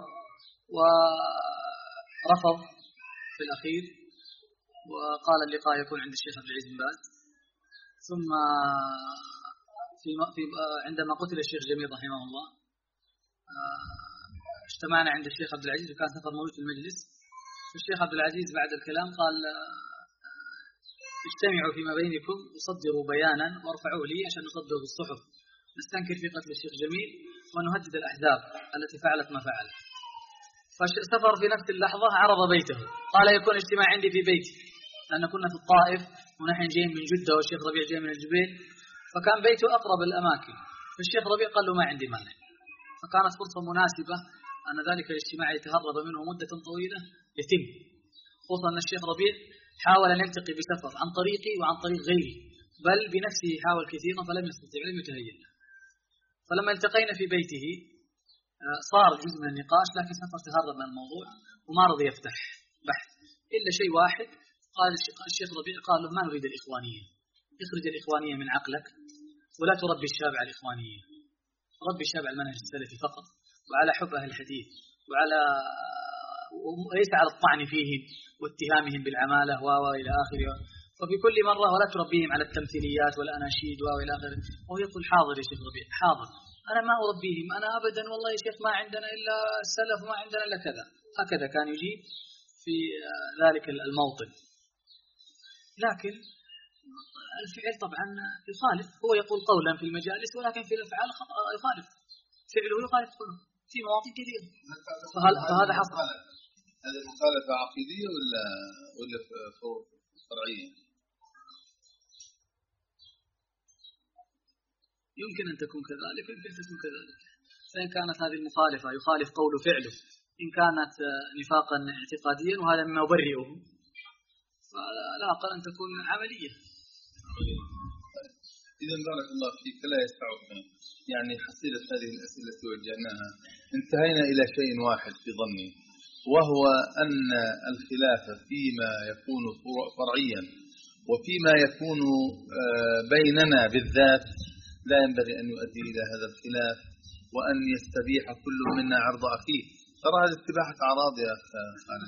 ورفض في الأخير، وقال اللقاء يكون عند الشيخ عبد العزيز بن باز. ثم في في عندما قتل الشيخ جميل رحمه الله اجتمعنا عند الشيخ عبد العزيز، وكان سفر موجود في المجلس. الشيخ عبد العزيز بعد الكلام قال اجتمعوا فيما بينكم وصدروا بيانا وارفعوه لي عشان نصدره بالصحف نستنكر في قتل الشيخ جميل ونهدد الأحزاب التي فعلت ما فعل. فسافر في نفس اللحظة عرض بيته، قال يكون اجتماع عندي في بيتي، لأن كنا في الطائف ونحن جايين من جدة والشيخ ربيع جاي من الجبيل، فكان بيته أقرب الأماكن. فالشيخ ربيع قال له ما عندي مانع، فكانت فرصة مناسبة أن ذلك الاجتماع يتهرب منه مدة طويلة يتم، خصوصا أن الشيخ ربيع حاول أن يلتقي بسفر عن طريقي وعن طريق غيري، بل بنفسه حاول كثيرا فلم يستطيع، لم يتهيأ. فلما التقينا في بيته صار جزء من النقاش، لكن سفر تهرب من الموضوع وما رضي يفتح بحث إلا شيء واحد. قال الشيخ ربيع قال له ما نريد الإخوانية، اخرج الإخوانية من عقلك ولا تربي الشاب على الإخوانية، ربي الشاب على المنهج السلفي فقط وعلى حب أهل الحديث وعلى وليس على الطعن فيهم واتهامهم بالعمالة وإلى آخره. وفي كل مرة ولا تربيهم على التمثيليات والأناشيد وإلى آخره. وهو يقول حاضر يا شيخ ربيع حاضر، أنا ما أربيهم، أنا أبدا والله يا شيخ ما عندنا إلا السلف وما عندنا إلا كذا. هكذا كان يجيب في ذلك الموطن. لكن الفعل طبعا يخالف، هو يقول قولا في المجالس ولكن في الأفعال يخالف، فعله يخالف قوله في مواطن كثيرة. فهذا حصل. هذه مخالفة عقيدية ولا ولا فرعية؟ يمكن أن تكون كذلك، يمكن أن تكون كذلك. فإن كانت هذه المخالفة يخالف قوله فعله، إن كانت نفاقا اعتقاديا وهذا مما يبرئه، فلا أقل أن تكون عملية. إذا بارك الله فيك لا يسعنا يعني حصيلة هذه الأسئلة التي وجهناها. انتهينا إلى شيء واحد في ظني، وهو أن الخلاف فيما يكون فرعيا وفيما يكون بيننا بالذات لا ينبغي أن يؤدي إلى هذا الخلاف، وأن يستبيح كل منا عرض أخيه. ترى هذه استباحة أعراض يا أخي خالد.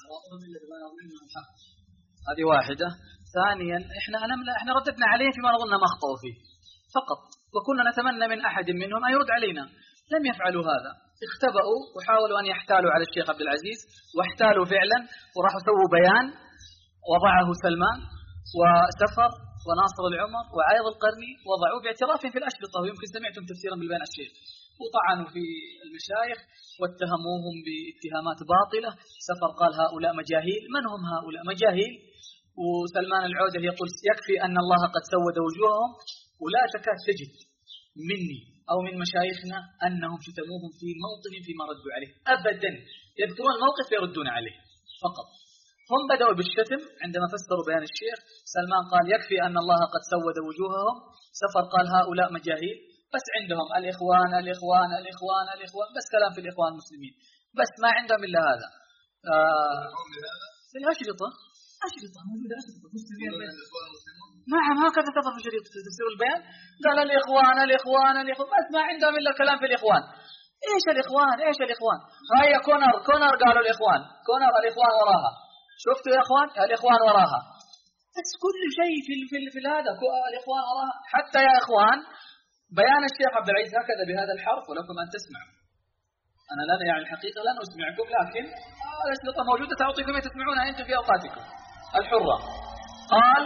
هذه واحدة. ثانيا احنا احنا رددنا عليه فيما نظن ما اخطأوا فيه فقط، وكنا نتمنى من أحد منهم أن يرد علينا، لم يفعلوا هذا. اختبأوا وحاولوا أن يحتالوا على الشيخ عبد العزيز، واحتالوا فعلا وراحوا سووا بيان وضعه سلمان وسفر وناصر العمر وعايض القرني، وضعوه باعترافهم في الأشرطة، ويمكن سمعتم تفسيرا بالبيان الشيخ، وطعنوا في المشايخ واتهموهم باتهامات باطلة. سفر قال هؤلاء مجاهيل. من هم هؤلاء؟ مجاهيل. وسلمان العودة يقول يكفي أن الله قد سود وجوههم، ولا تكاد تجد مني أو من مشايخنا أنهم شتموهم في موطن فيما ردوا عليه أبدا، يذكرون الموقف يردون عليه فقط. هم بدأوا بالشتم عندما فسروا بيان الشيخ. سلمان قال يكفي أن الله قد سود وجوههم. سفر قال هؤلاء مجاهيل. بس عندهم الإخوان الإخوان الإخوان الإخوان، بس كلام في الإخوان المسلمين، بس ما عندهم إلا هذا. آه في الأشرطة أشرطة موجودة أشرطة تفسير البيان. نعم هكذا كتب في شريط تفسير البيان، قال الإخوان الإخوان الإخوان، بس ما عندهم إلا الكلام في الإخوان. إيش الإخوان إيش الإخوان؟ هاي كونر كونر قالوا الإخوان كونر الإخوان وراها. شفتوا يا إخوان الإخوان وراها، بس كل شيء في في في هذا الإخوان وراها. حتى يا إخوان بيان الشيخ عبد العزيز هكذا بهذا الحرف، ولكم أن تسمعوا. أنا لا يعني الحقيقة لن أسمعكم، لكن الأشرطة موجودة تعطيكم ما تسمعونها أنتم في أوقاتكم الحرة. قال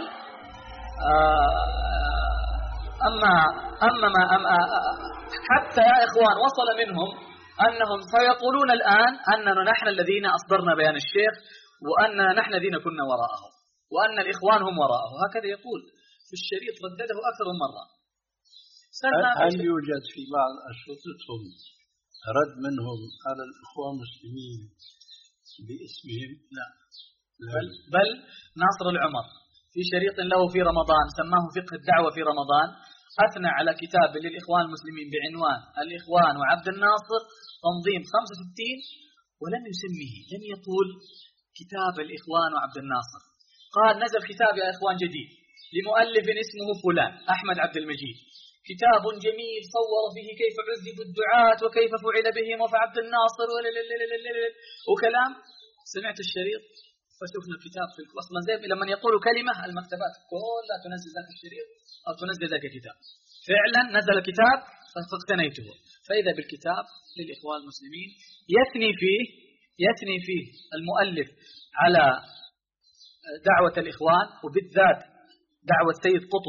أما أما ما أما حتى يا إخوان وصل منهم أنهم سيقولون الآن أننا نحن الذين أصدرنا بيان الشيخ، وأننا نحن الذين كنا وراءه، وأن الإخوان هم وراءه. هكذا يقول في الشريط، ردده أكثر من مرة. هل يوجد في بعض أشرطتهم رد منهم على الإخوان المسلمين باسمهم؟ لا. بل, بل ناصر العمر في شريط له في رمضان سماه فقه الدعوة في رمضان، أثنى على كتاب للإخوان المسلمين بعنوان الإخوان وعبد الناصر تنظيم خمسة وستين، ولم يسميه، لم يقول كتاب الإخوان وعبد الناصر. قال نزل كتاب يا إخوان جديد لمؤلف اسمه فلان أحمد عبد المجيد، كتاب جميل صور فيه كيف عذبوا الدعاة وكيف فعل بهم وفي عبد الناصر وكلام. سمعت الشريط فشوفنا الكتاب في أصلا زي لما يقولوا كلمة المكتبات كلها تنزل ذاك الشريط أو تنزل ذاك الكتاب. فعلا نزل كتاب فاقتنيته، فإذا بالكتاب للإخوان المسلمين يثني فيه يثني فيه المؤلف على دعوة الإخوان، وبالذات دعوة سيد قطب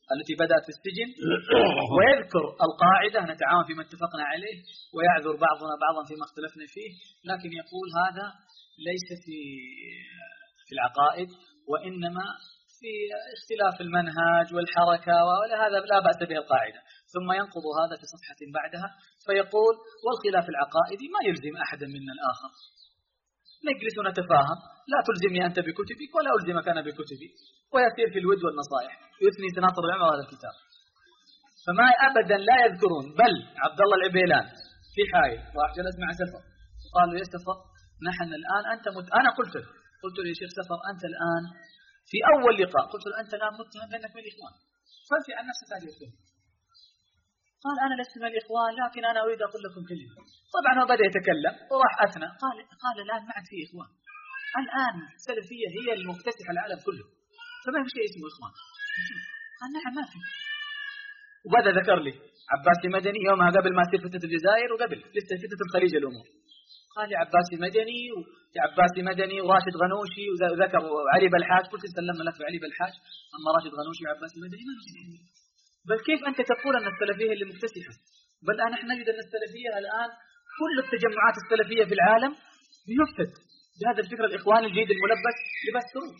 التي بدأت في السجن، ويذكر القاعدة نتعاون فيما اتفقنا عليه ويعذر بعضنا بعضا فيما اختلفنا فيه، لكن يقول هذا ليس في في العقائد وإنما في اختلاف المنهج والحركة، ولهذا لا بأس به القاعدة. ثم ينقض هذا في صفحة بعدها فيقول والخلاف العقائدي ما يلزم أحدا منا الآخر، نجلس ونتفاهم، لا تلزمني أنت بكتبك ولا ألزمك أنا بكتبي، ويسير في الود والنصائح. يثني سناطر العمر هذا الكتاب. فما أبدا لا يذكرون. بل عبد الله العبيلان في حائل راح جلس مع سفر قال له يا سفر نحن الآن أنت مت... أنا قلت له قلت له يا شيخ سفر أنت الآن في أول لقاء قلت له أنت الآن متهم بأنك من الإخوان، فانفي عن نفسك هذه الكلمة. قال أنا لست من الإخوان لكن أنا أريد أقول لكم كلمة. طبعا هو بدأ يتكلم وراح أثنى قال قال الآن ما عاد في إخوان، الآن السلفية هي المكتسحة العالم كله، فما في شيء اسمه إخوان. قال نعم ما في. وبدأ ذكر لي عباسي مدني يومها قبل ما تصير فتنة الجزائر وقبل لسه فتنة الخليج الأمور، قال لي عباسي مدني وعباسي مدني وراشد غنوشي وذكر علي بالحاج. قلت سلمنا لك علي بالحاج، أما راشد غنوشي وعباسي مدني ما في. بل كيف أنت تقول أن السلفية اللي مكتسحة؟ بل نحن نجد أن السلفية الآن كل التجمعات السلفية في العالم بيفسد بهذا الفكر الإخواني الجديد الملبس لبس سرور.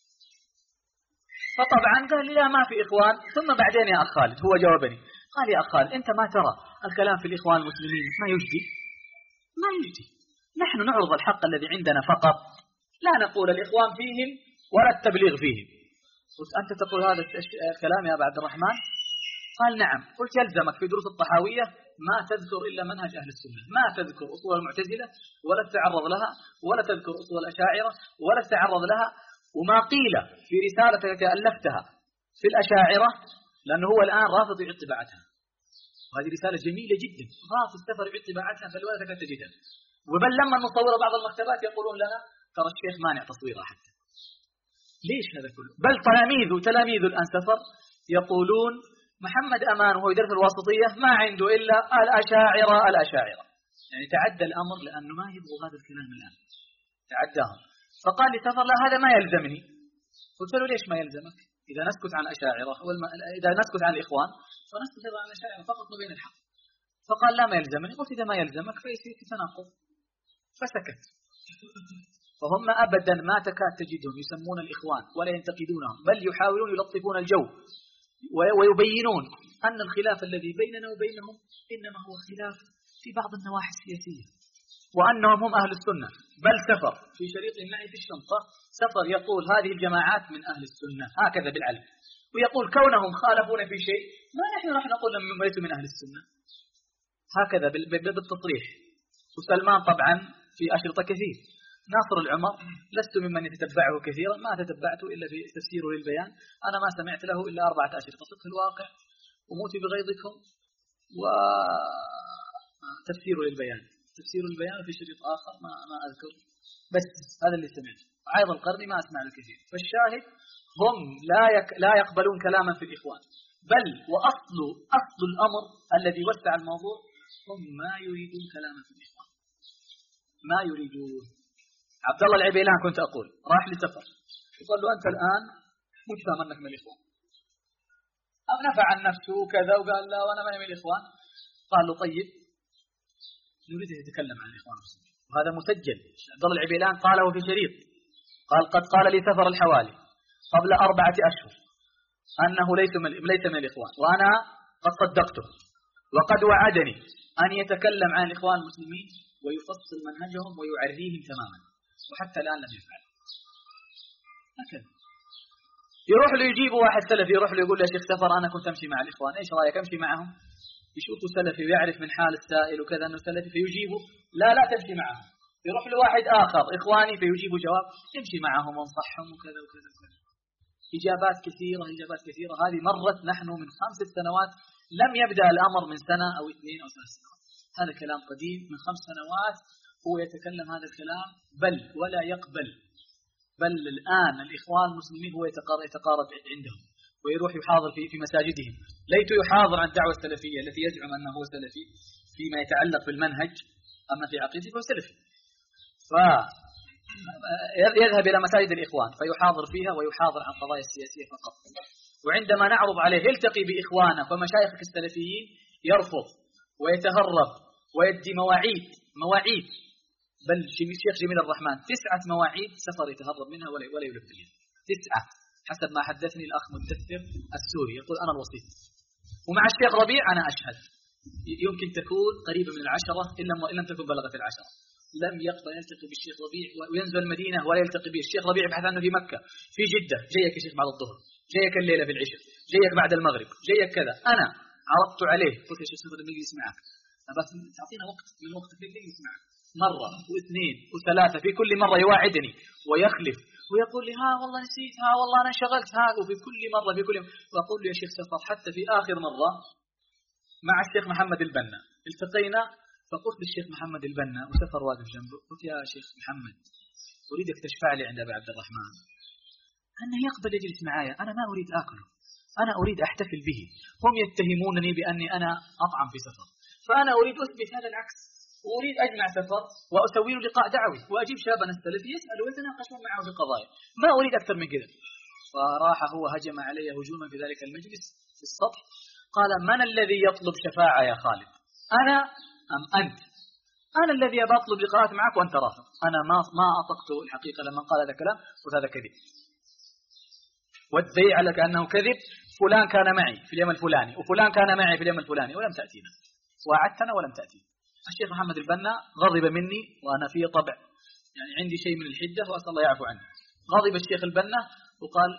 فطبعا قال لي لا ما في إخوان. ثم بعدين يا أخ خالد هو جاوبني قال يا أخ خالد أنت ما ترى الكلام في الإخوان المسلمين ما يجدي ما يجدي، نحن نعرض الحق الذي عندنا فقط، لا نقول الإخوان فيهم ولا التبليغ فيهم. قلت أنت تقول هذا الكلام يا أبا عبد الرحمن؟ قال نعم. قلت يلزمك في دروس الطحاوية ما تذكر إلا منهج أهل السنة، ما تذكر أصول المعتزلة ولا تتعرض لها، ولا تذكر أصول الأشاعرة ولا تتعرض لها. وما قيل في رسالة التي ألفتها في الأشاعرة، لأنه هو الآن رافض يعد طباعتها، وهذه رسالة جميلة جدا، رافض سفر يعد طباعتها فالوالد كانت تجدها. وبل لما نصور بعض المكتبات يقولون لنا ترى الشيخ مانع تصويرها حتى. ليش هذا كله؟ بل تلاميذ تلاميذ الآن سفر يقولون محمد أمان وهو يدرس الواسطية ما عنده إلا الأشاعرة الأشاعرة، يعني تعدى الأمر لأنه ما يبغوا هذا الكلام الآن، تعداهم. فقال لي سفر لا هذا ما يلزمني. قلت له ليش ما يلزمك؟ إذا نسكت عن الأشاعرة والم... إذا نسكت عن الإخوان فنسكت عن الأشاعرة فقط نبين الحق. فقال لا ما يلزمني. قلت إذا ما يلزمك فيصير في تناقض، فسكت. فهم أبدا ما تكاد تجدهم يسمون الإخوان ولا ينتقدونهم، بل يحاولون يلطفون الجو ويبينون أن الخلاف الذي بيننا وبينهم إنما هو خلاف في بعض النواحي السياسية، وأنهم هم أهل السنة. بل سفر في شريط معي في الشنطة سفر يقول هذه الجماعات من أهل السنة هكذا بالعلم، ويقول كونهم خالفون في شيء ما نحن راح نقول لهم ليسوا من أهل السنة، هكذا بالتصريح. وسلمان طبعا في أشرطة كثير. ناصر العمر لست ممن يتتبعه كثيرا، ما تتبعته إلا في تفسيره للبيان، أنا ما سمعت له إلا أربعة أشرطة: فقه الواقع، وموتي بغيظكم، وتفسيره للبيان. تفسير البيان في شريط آخر ما ما أذكر، بس هذا اللي سمعته. عايض القرني ما أسمع له كثير. فالشاهد هم لا يك لا يقبلون كلاما في الإخوان، بل وأصل أصل الأمر الذي وسع الموضوع هم ما يريدون كلاما في الإخوان، ما يريدون. عبد الله العبيلان كنت أقول راح لسفر يقول له أنت الآن مجتمع أنك من الإخوان، أو نفع عن نفسه كذا وقال لا وأنا من الإخوان. قال له طيب نريد أن يتكلم عن الإخوان المسلمين، وهذا مسجل. عبد الله العبيلان قاله في شريط، قال قد قال لي سفر الحوالي قبل أربعة أشهر أنه ليس من ليس من الإخوان، وأنا قد صدقته، وقد وعدني أن يتكلم عن الإخوان المسلمين ويفصل منهجهم ويعريهم تماما، وحتى الآن لم يفعل. هكذا يروح له يجيب واحد سلفي يروح له يقول له يا شيخ سفر أنا كنت أمشي مع الإخوان، إيش رأيك أمشي معهم؟ يشوفه سلفي ويعرف من حال السائل وكذا أنه سلفي فيجيبه لا لا تمشي معهم. يروح له واحد آخر إخواني فيجيبه جواب امشي معهم وانصحهم وكذا وكذا وكذا. إجابات كثيرة إجابات كثيرة. هذه مرت نحن من خمس سنوات، لم يبدأ الأمر من سنة أو اثنين أو ثلاث سنوات، هذا كلام قديم من خمس سنوات هو يتكلم هذا الكلام. بل ولا يقبل، بل الآن الإخوان المسلمين هو يتقارب عندهم ويروح يحاضر في في مساجدهم، ليت يحاضر عن الدعوة السلفية التي يزعم أنه هو سلفي فيما يتعلق بالمنهج، أما في عقيدته فهو سلفي. فيذهب إلى مساجد الإخوان فيحاضر فيها ويحاضر عن قضايا السياسية فقط، وعندما نعرض عليه التقي بإخوانك ومشايخك السلفيين يرفض ويتهرب ويدي مواعيد مواعيد بل الشيخ جميل الرحمن تسعة مواعيد سفر يتهرب منها ولا ولا يلف بها تسعة حسب ما حدثني الأخ مدثر السوري يقول أنا الوسيط. ومع الشيخ ربيع أنا أشهد يمكن تكون قريبة من العشرة إلا إن لم تكن بلغت العشرة. لم يقدر يلتقي بالشيخ ربيع وينزل المدينة ولا يلتقي به. الشيخ ربيع بحث عنه في مكة في جدة جيك يا شيخ بعد الظهر جيك الليلة في العشاء جيك بعد المغرب جيك كذا. أنا عرضت عليه قلت يا شيخ سفر نجلس معك بس تعطينا وقت من وقتك نجلس معك مرة واثنين وثلاثة في كل مرة يواعدني ويخلف ويقول لي ها والله نسيت ها والله أنا انشغلت ها وفي كل مرة في كل مرة وأقول له يا شيخ سفر حتى في آخر مرة مع الشيخ محمد البنا التقينا فقلت للشيخ محمد البنا وسفر واقف جنبه قلت يا شيخ محمد أريدك تشفع لي عند أبي عبد الرحمن أنه يقبل يجلس معايا أنا ما أريد آكله أنا أريد أحتفل به. هم يتهمونني بأني أنا أطعم في سفر فأنا أريد أثبت هذا العكس وأريد أجمع سفر وأسوي له لقاء دعوي وأجيب شابنا السلفي يسأل ويتناقشون معه في قضايا ما أريد أكثر من كذا. فراح هو هجم علي هجوما في ذلك المجلس في السطح قال من الذي يطلب شفاعة يا خالد أنا أم أنت؟ أنا الذي أطلب لقاءات معك وأنت رافض. أنا ما ما أطقت الحقيقة لما قال هذا الكلام وهذا كذب والدليل على كأنه كذب فلان كان معي في اليوم الفلاني وفلان كان معي في اليوم الفلاني ولم تأتينا وعدتنا ولم تأتي. الشيخ محمد البنا غضب مني وأنا في طبع يعني عندي شيء من الحدة وأسأل الله يعفو عنه. غضب الشيخ البنا وقال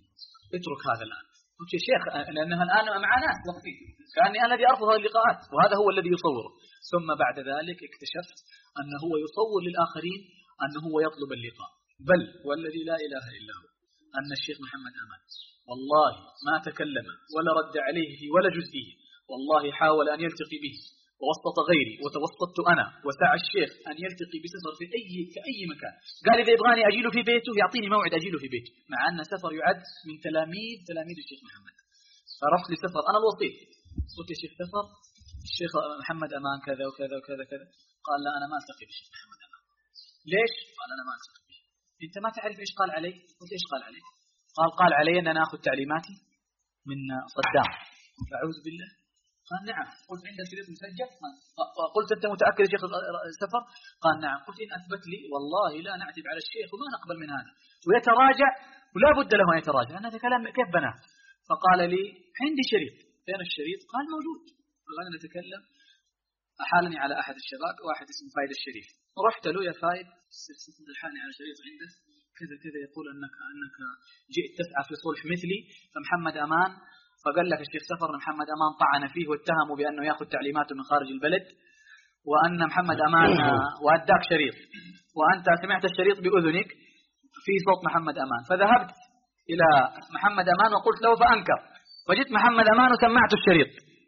اترك هذا الآن. قلت يا شيخ لأنها الآن مع ناس وقتي كأني أنا الذي أرفض اللقاءات وهذا هو الذي يصوره. ثم بعد ذلك اكتشفت أنه هو يصور للآخرين أنه هو يطلب اللقاء بل والذي لا إله إلا هو أن الشيخ محمد أمان والله ما تكلم ولا رد عليه في ولا جزئية والله حاول أن يلتقي به ووسط غيري وتوسطت أنا وسعى الشيخ أن يلتقي بسفر في أي في أي مكان. قال إذا يبغاني أجيله في بيته يعطيني موعد أجيله في بيته مع أن سفر يعد من تلاميذ تلاميذ الشيخ محمد. فرحت لسفر أنا الوسيط قلت يا شيخ سفر الشيخ محمد أمان كذا وكذا وكذا كذا. قال لا أنا ما ألتقي بالشيخ محمد أمان. ليش؟ قال أنا ما ألتقي به. أنت ما تعرف إيش قال علي؟ قلت إيش قال علي؟ قال قال علي أن أنا أخذ تعليماتي من صدام. أعوذ بالله. قال نعم. قلت عندك شريط مسجل؟ قلت أنت متأكد يا شيخ سفر؟ قال نعم. قلت إن أثبت لي والله لا نعتب على الشيخ وما نقبل من هذا ويتراجع ولا بد له أن يتراجع لأن هذا كلام كيف بناه. فقال لي عندي شريط. فين الشريط؟ قال موجود. قال نتكلم أحالني على أحد الشباب واحد اسمه فايد الشريف. رحت له يا فايد الحالني على شريط عنده كذا كذا يقول أنك أنك جئت تسعى في صلح مثلي فمحمد أمان فقال لك الشيخ سفر محمد أمان طعن فيه واتهمه بأنه يأخذ تعليماته من خارج البلد وأن محمد أمان وأداك شريط وأنت سمعت الشريط بأذنك في صوت محمد أمان. فذهبت إلى محمد أمان وقلت له فأنكر فجئت محمد أمان وسمعت الشريط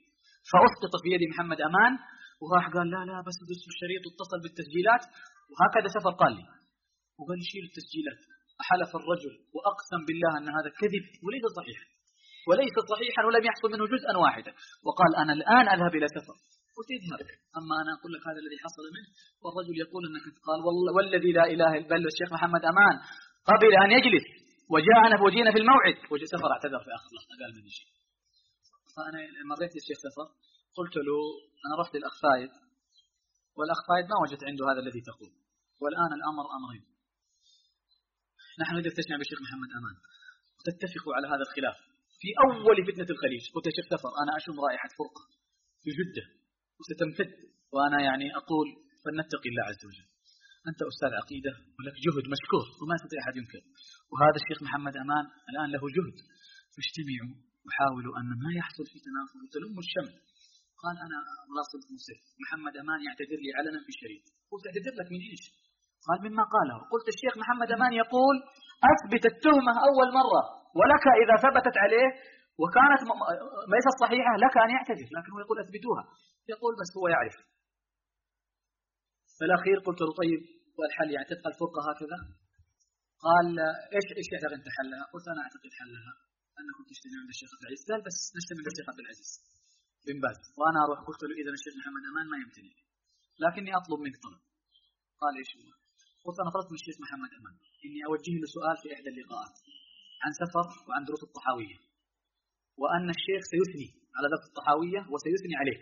فأسقط في يد محمد أمان وراح قال لا لا بس درس الشريط واتصل بالتسجيلات وهكذا سفر قال لي وقال شيل التسجيلات. أحلف الرجل وأقسم بالله أن هذا كذب وليس صحيحا وليس صحيحا ولم يحصل منه جزءا واحدا. وقال أنا الآن أذهب إلى سفر قلت اذهب أما أنا أقول لك هذا الذي حصل منه والرجل يقول أنك قال والذي لا إله إلا بل الشيخ محمد أمان قبل أن يجلس وجاءنا وجينا في الموعد وجاء سفر اعتذر في آخر لحظة قال من شيء. فأنا مريت للشيخ سفر قلت له أنا رحت للأخ فايد والأخ فايد ما وجدت عنده هذا الذي تقول والآن الأمر أمرين. نحن إذا اجتمع بالشيخ محمد أمان تتفقوا على هذا الخلاف في أول فتنة الخليج. قلت يا شيخ سفر أنا أشم رائحة فرقة في جدة وستمتد وأنا يعني أقول فلنتقي الله عز وجل. أنت أستاذ عقيدة ولك جهد مشكور وما يستطيع أحد ينكر وهذا الشيخ محمد أمان الآن له جهد فاجتمعوا وحاولوا أن ما يحصل في تنافر وتلم الشمل. قال أنا راصد مصر محمد أمان يعتذر لي علنا في الشريط. قلت أعتذر لك من إيش؟ قال مما قاله. قلت الشيخ محمد أمان يقول أثبت التهمة أول مرة ولك إذا ثبتت عليه وكانت ليست صحيحة لك أن يعتذر لكن هو يقول أثبتوها. يقول بس هو يعرف. في الأخير قلت له طيب والحل يعني تبقى الفرقة هكذا؟ قال إيش إيش تعتقد أنت حلها؟ قلت أنا أعتقد حلها أنكم تجتمعون عند الشيخ عبد العزيز. قال بس نجتمع عند الشيخ عبد العزيز بن باز وأنا أروح. قلت له إذا الشيخ محمد أمان ما يمتنع لكني أطلب منك طلب. قال إيش هو؟ قلت أنا طلبت من الشيخ محمد أمان إني أوجه له سؤال في إحدى اللقاءات عن سفر وعن دروس الطحاوية وأن الشيخ سيثني على ذات الطحاوية وسيثني عليك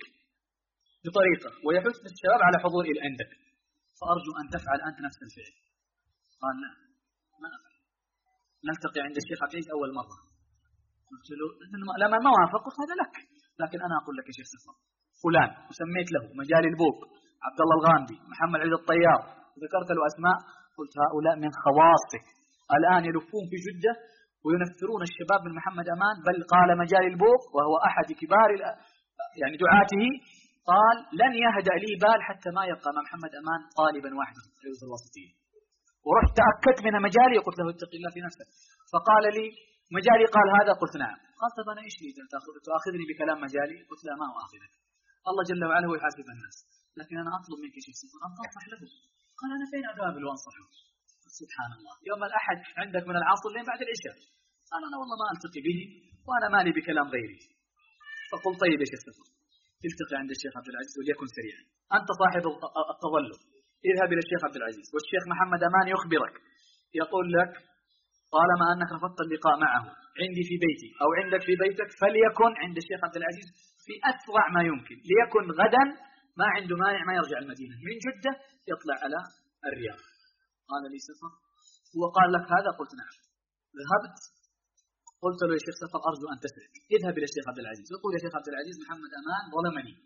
بطريقة ويحث الشباب على حضور إلى عندك، فأرجو أن تفعل أنت نفس الفعل. قال لا ما أفعل، نلتقي عند الشيخ عبد العزيز أول مرة. قلت له لما ما وافق قلت هذا لك، لكن أنا أقول لك يا شيخ سفر فلان وسميت له مجالي البوق، عبد الله الغامدي، محمد عيد الطيار، وذكرت له أسماء. قلت هؤلاء من خواصك، الآن يلفون في جدة وينفرون الشباب من محمد أمان. بل قال مجالي البوق وهو أحد كبار يعني دعاته، قال لن يهدأ لي بال حتى ما يبقى مع محمد أمان طالبا واحدا في الوسطية. ورحت تأكدت من مجالي وقلت له اتق الله في نفسك، فقال لي مجالي، قال هذا، قلت نعم. قال طب أنا إيش لي تأخذني بكلام مجالي؟ قلت لا ما أخذك، الله جل وعلا هو يحاسب الناس، لكن أنا أطلب منك شيء سفر أن تنصح له. قال أنا فين أقابل وأنصحه؟ سبحان الله، يوم الأحد عندك من العصر لين بعد العشاء. قال أنا والله ما ألتقي به وأنا مالي بكلام غيري. فقل طيب يا شيخ سفر التقي عند الشيخ عبد العزيز وليكن سريعا، أنت صاحب التظلم، اذهب إلى الشيخ عبد العزيز والشيخ محمد أمان يخبرك يقول لك طالما أنك رفضت اللقاء معه عندي في بيتي أو عندك في بيتك فليكن عند الشيخ عبد العزيز في أسرع ما يمكن، ليكن غدا ما عنده مانع ما يرجع المدينة من جدة يطلع على الرياض. قال لي سفر وقال لك هذا؟ قلت نعم. ذهبت قلت له يا شيخ سفر أرجو أن تسرع، اذهب إلى الشيخ عبد العزيز وقول يا شيخ عبد العزيز محمد أمان ظلمني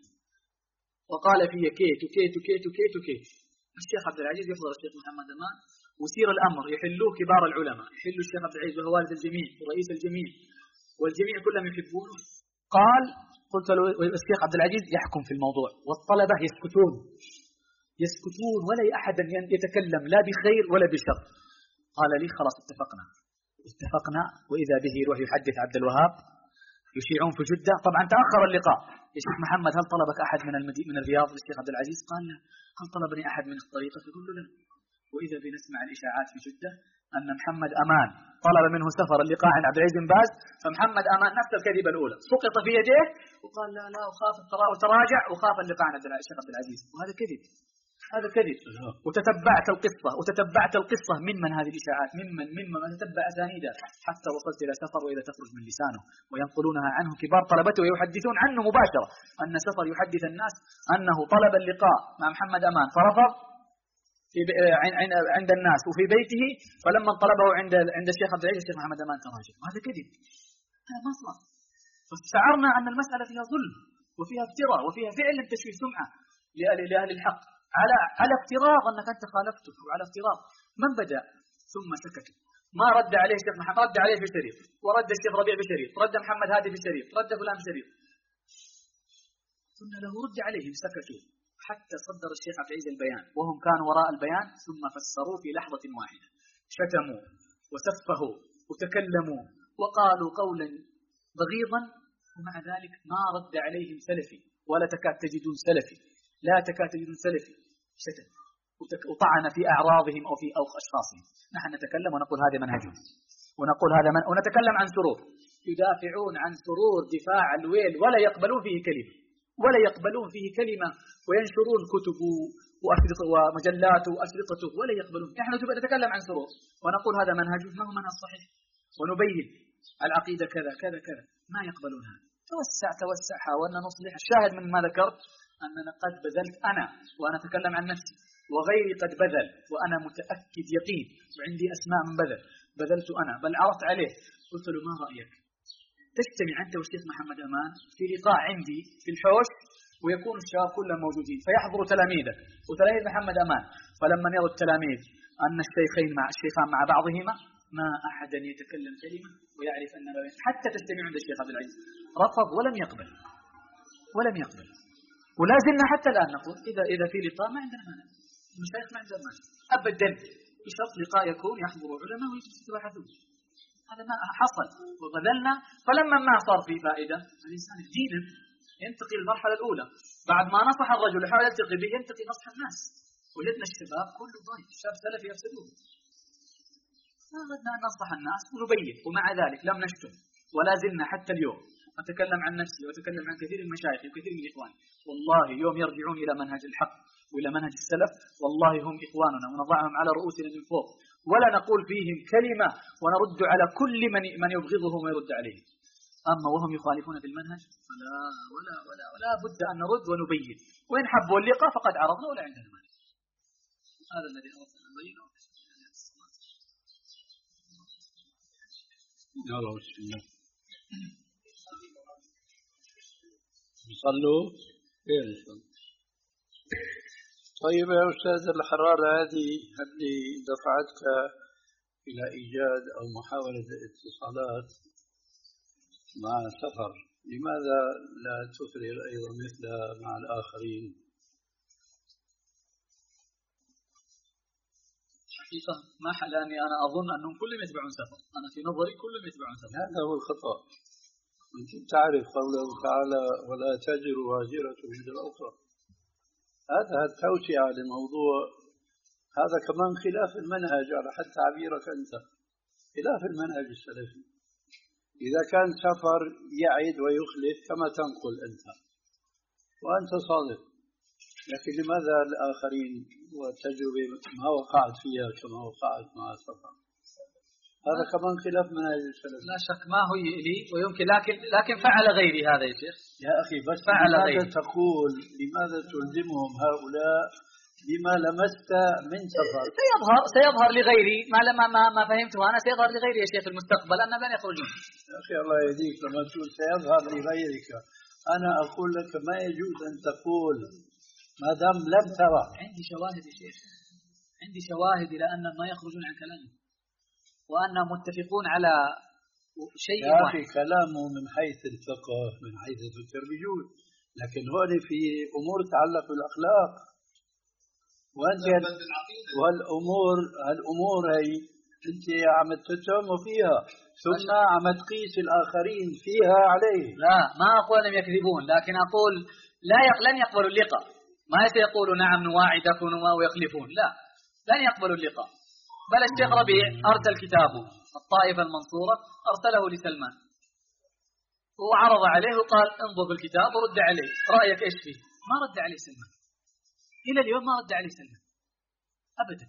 وقال في كيت وكيت وكيت وكيت وكيت. الشيخ عبد العزيز يحضر الشيخ محمد أمان ويصير الأمر يحلوه كبار العلماء، يحلوا الشيخ عبد العزيز وهو والد الجميع ورئيس الجميع والجميع كلهم يحبونه. قال قلت له الشيخ عبد العزيز يحكم في الموضوع والطلبة يسكتون يسكتون ولا أحد يتكلم لا بخير ولا بشر. قال لي خلاص اتفقنا اتفقنا وإذا به يروح يحدث عبد الوهاب يشيعون في جدة. طبعا تأخر اللقاء. يا شيخ محمد هل طلبك أحد من المدي... من الرياض للشيخ عبد العزيز؟ قال لا. هل طلبني أحد من الطريقة؟ يقول له لا. وإذا بنسمع الإشاعات في جدة أن محمد أمان طلب منه سفر اللقاء عند عبد العزيز بن باز، فمحمد أمان نفس الكذبة الأولى سقط في يديه وقال لا لا وخاف وتراجع وخاف اللقاء عند الشيخ عبد العزيز، وهذا كذب هذا كذب. وتتبعت القصة وتتبعت القصة ممن هذه الإشاعات ممن ممن تتبع أسانيدها حتى وصلت إلى سفر وإلى تخرج من لسانه وينقلونها عنه كبار طلبته ويحدثون عنه مباشرة أن سفر يحدث الناس أنه طلب اللقاء مع محمد أمان فرفض في عند الناس وفي بيته، فلما طلبه عند عند الشيخ عبد العزيز الشيخ محمد أمان تراجع، وهذا كذب هذا ما صار. فاستشعرنا أن المسألة فيها ظلم وفيها افتراء وفيها فعلا تشويه سمعة لأهل الحق على على افتراض أنك أنت خالفته وعلى افتراض من بدأ ثم سكتوا. ما رد عليه الشيخ محمد، رد عليه في شريط ورد الشيخ ربيع في شريط، رد محمد هادي في شريط، رد فلان في شريط، قلنا له رد عليهم سكتوا حتى صدر الشيخ عبد العزيز البيان وهم كانوا وراء البيان ثم فسروه في لحظة واحدة، شتموا وسفهوا وتكلموا وقالوا قولا بغيضا ومع ذلك ما رد عليهم سلفي ولا تكاد تجدون سلفي لا تكاد تجدون سلفي شتم وطعن في أعراضهم أو في أو أشخاصهم. نحن نتكلم ونقول هذا منهجهم ونقول هذا من ونتكلم عن سرور، يدافعون عن سرور دفاع الويل ولا يقبلون فيه كلمة ولا يقبلون فيه كلمة وينشرون كتبه وأشرطه ومجلاته وأشرطته ولا يقبلون. نحن نتكلم عن سرور ونقول هذا منهجه ما هو منهج صحيح ونبين العقيدة كذا كذا كذا، ما يقبلون هذا. توسع توسع حاولنا نصلح. الشاهد من ما ذكرت أننا قد بذلت أنا وأنا أتكلم عن نفسي وغيري قد بذل وأنا متأكد يقين وعندي أسماء من بذل بذلت أنا بل عرضت عليه قلت له ما رأيك تجتمع أنت والشيخ محمد أمان في لقاء عندي في الحوش ويكون الشباب كلهم موجودين فيحضروا تلاميذك وتلاميذ محمد أمان، فلما يروا التلاميذ أن الشيخين مع الشيخان مع بعضهما ما أحد يتكلم كلمة ويعرف أن حتى تجتمع عند الشيخ عبد العزيز رفض ولم يقبل ولم يقبل. ولا زلنا حتى الآن نقول إذا إذا في لقاء ما عندنا مانع، المشايخ ما عندنا مانع أبدا، بشرط لقاء يكون يحضر علماء ويجلسوا يتباحثون. هذا ما حصل وبذلنا. فلما ما صار في فائدة الإنسان دينا ينتقي المرحلة الأولى بعد ما نصح الرجل يحاول يلتقي به ينتقي نصح الناس. وجدنا الشباب كله ضايع، الشاب سلفي يفسدون. أردنا أن نصح الناس ونبين، ومع ذلك لم نشتم ولا زلنا حتى اليوم أتكلم عن نفسي وأتكلم عن كثير من المشايخ وكثير من الإخوان. والله يوم يرجعون إلى منهج الحق وإلى منهج السلف والله هم إخواننا ونضعهم على رؤوسنا من فوق ولا نقول فيهم كلمة ونرد على كل من من يبغضهم ويرد عليهم. أما وهم يخالفون في المنهج فلا ولا ولا ولا بد أن نرد ونبين، وإن حبوا اللقاء فقد عرضنا ولا عندنا مانع. هذا الذي أردت أن أبينه. يلا بسم الله. يصلوا فين يصلوا؟ طيب يا أستاذ، الحرارة هذه اللي دفعتك إلى إيجاد أو محاولة الاتصالات مع سفر، لماذا لا تفرغ أيضا مثلها مع الآخرين؟ حقيقة ما حلاني، أنا أظن أنهم كلهم يتبعون سفر، أنا في نظري كلهم يتبعون سفر. هذا هو الخطأ. أنت تعرف قوله تعالى ولا تزر وازرة وزر أخرى، هذا التوسعة للموضوع، هذا كمان خلاف المنهج على حد تعبيرك أنت، خلاف المنهج السلفي. إذا كان سفر يعد ويخلف كما تنقل أنت وأنت صادق، لكن لماذا الآخرين والتجربة ما وقعت فيها كما وقعت مع السفر؟ هذا كمان خلاف منهج السلف. لا شك ما هو لي ويمكن، لكن لكن فعل غيري هذا يا شيخ. يا أخي بس فعل لماذا غيري. تقول لماذا تلزمهم هؤلاء بما لمست من سفر؟ سيظهر سيظهر لغيري ما ما ما, ما فهمته أنا، سيظهر لغيري يا شيخ في المستقبل أنهم لن يخرجون. يا أخي الله يهديك، لما تقول سيظهر لغيرك أنا أقول لك ما يجوز أن تقول ما دام لم ترى. عندي شواهد يا شيخ، عندي شواهد إلى أنهم ما يخرجون عن كلامي وأنهم متفقون على شيء يا واحد. أخي كلامه من حيث الفقه من حيث الفكر بيجوز، لكن هون في أمور تتعلق بالأخلاق، وأنت والأمور هالأمور هي أنت عم تتهم فيها ثم عم تقيس الآخرين فيها عليه. لا ما أقول أنهم يكذبون، لكن أقول لا يق... لن يقبلوا اللقاء. ما سيقولوا نعم نواعدكم ويخلفون، لا لن يقبلوا اللقاء. بل الشيخ ربيع أرسل كتابه الطائفة المنصورة، أرسله لسلمان وعرض عليه وقال انظر بالكتاب ورد عليه رأيك إيش فيه. ما رد عليه سلمان إلى اليوم، ما رد عليه سلمان أبدا،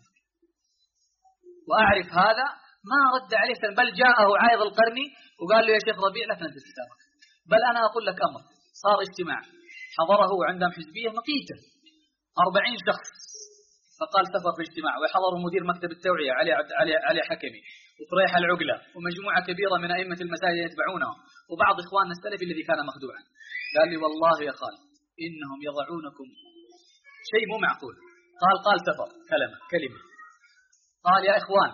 وأعرف هذا ما رد عليه سلمان، بل جاءه عايض القرني وقال له يا شيخ ربيع لا تنزل كتابك. بل أنا أقول لك أمر، صار اجتماع حضره عندهم حزبية مقيتة أربعين شخص، فقال سفر في اجتماع وحضر مدير مكتب التوعية علي علي علي حكمي وفريح العقلة ومجموعة كبيرة من أئمة المساجد يتبعونه وبعض إخواننا السلفي الذي كان مخدوعا. قال لي والله يا خال إنهم يضعونكم شيء مو معقول. قال قال سفر كلمة كلمة قال يا إخوان،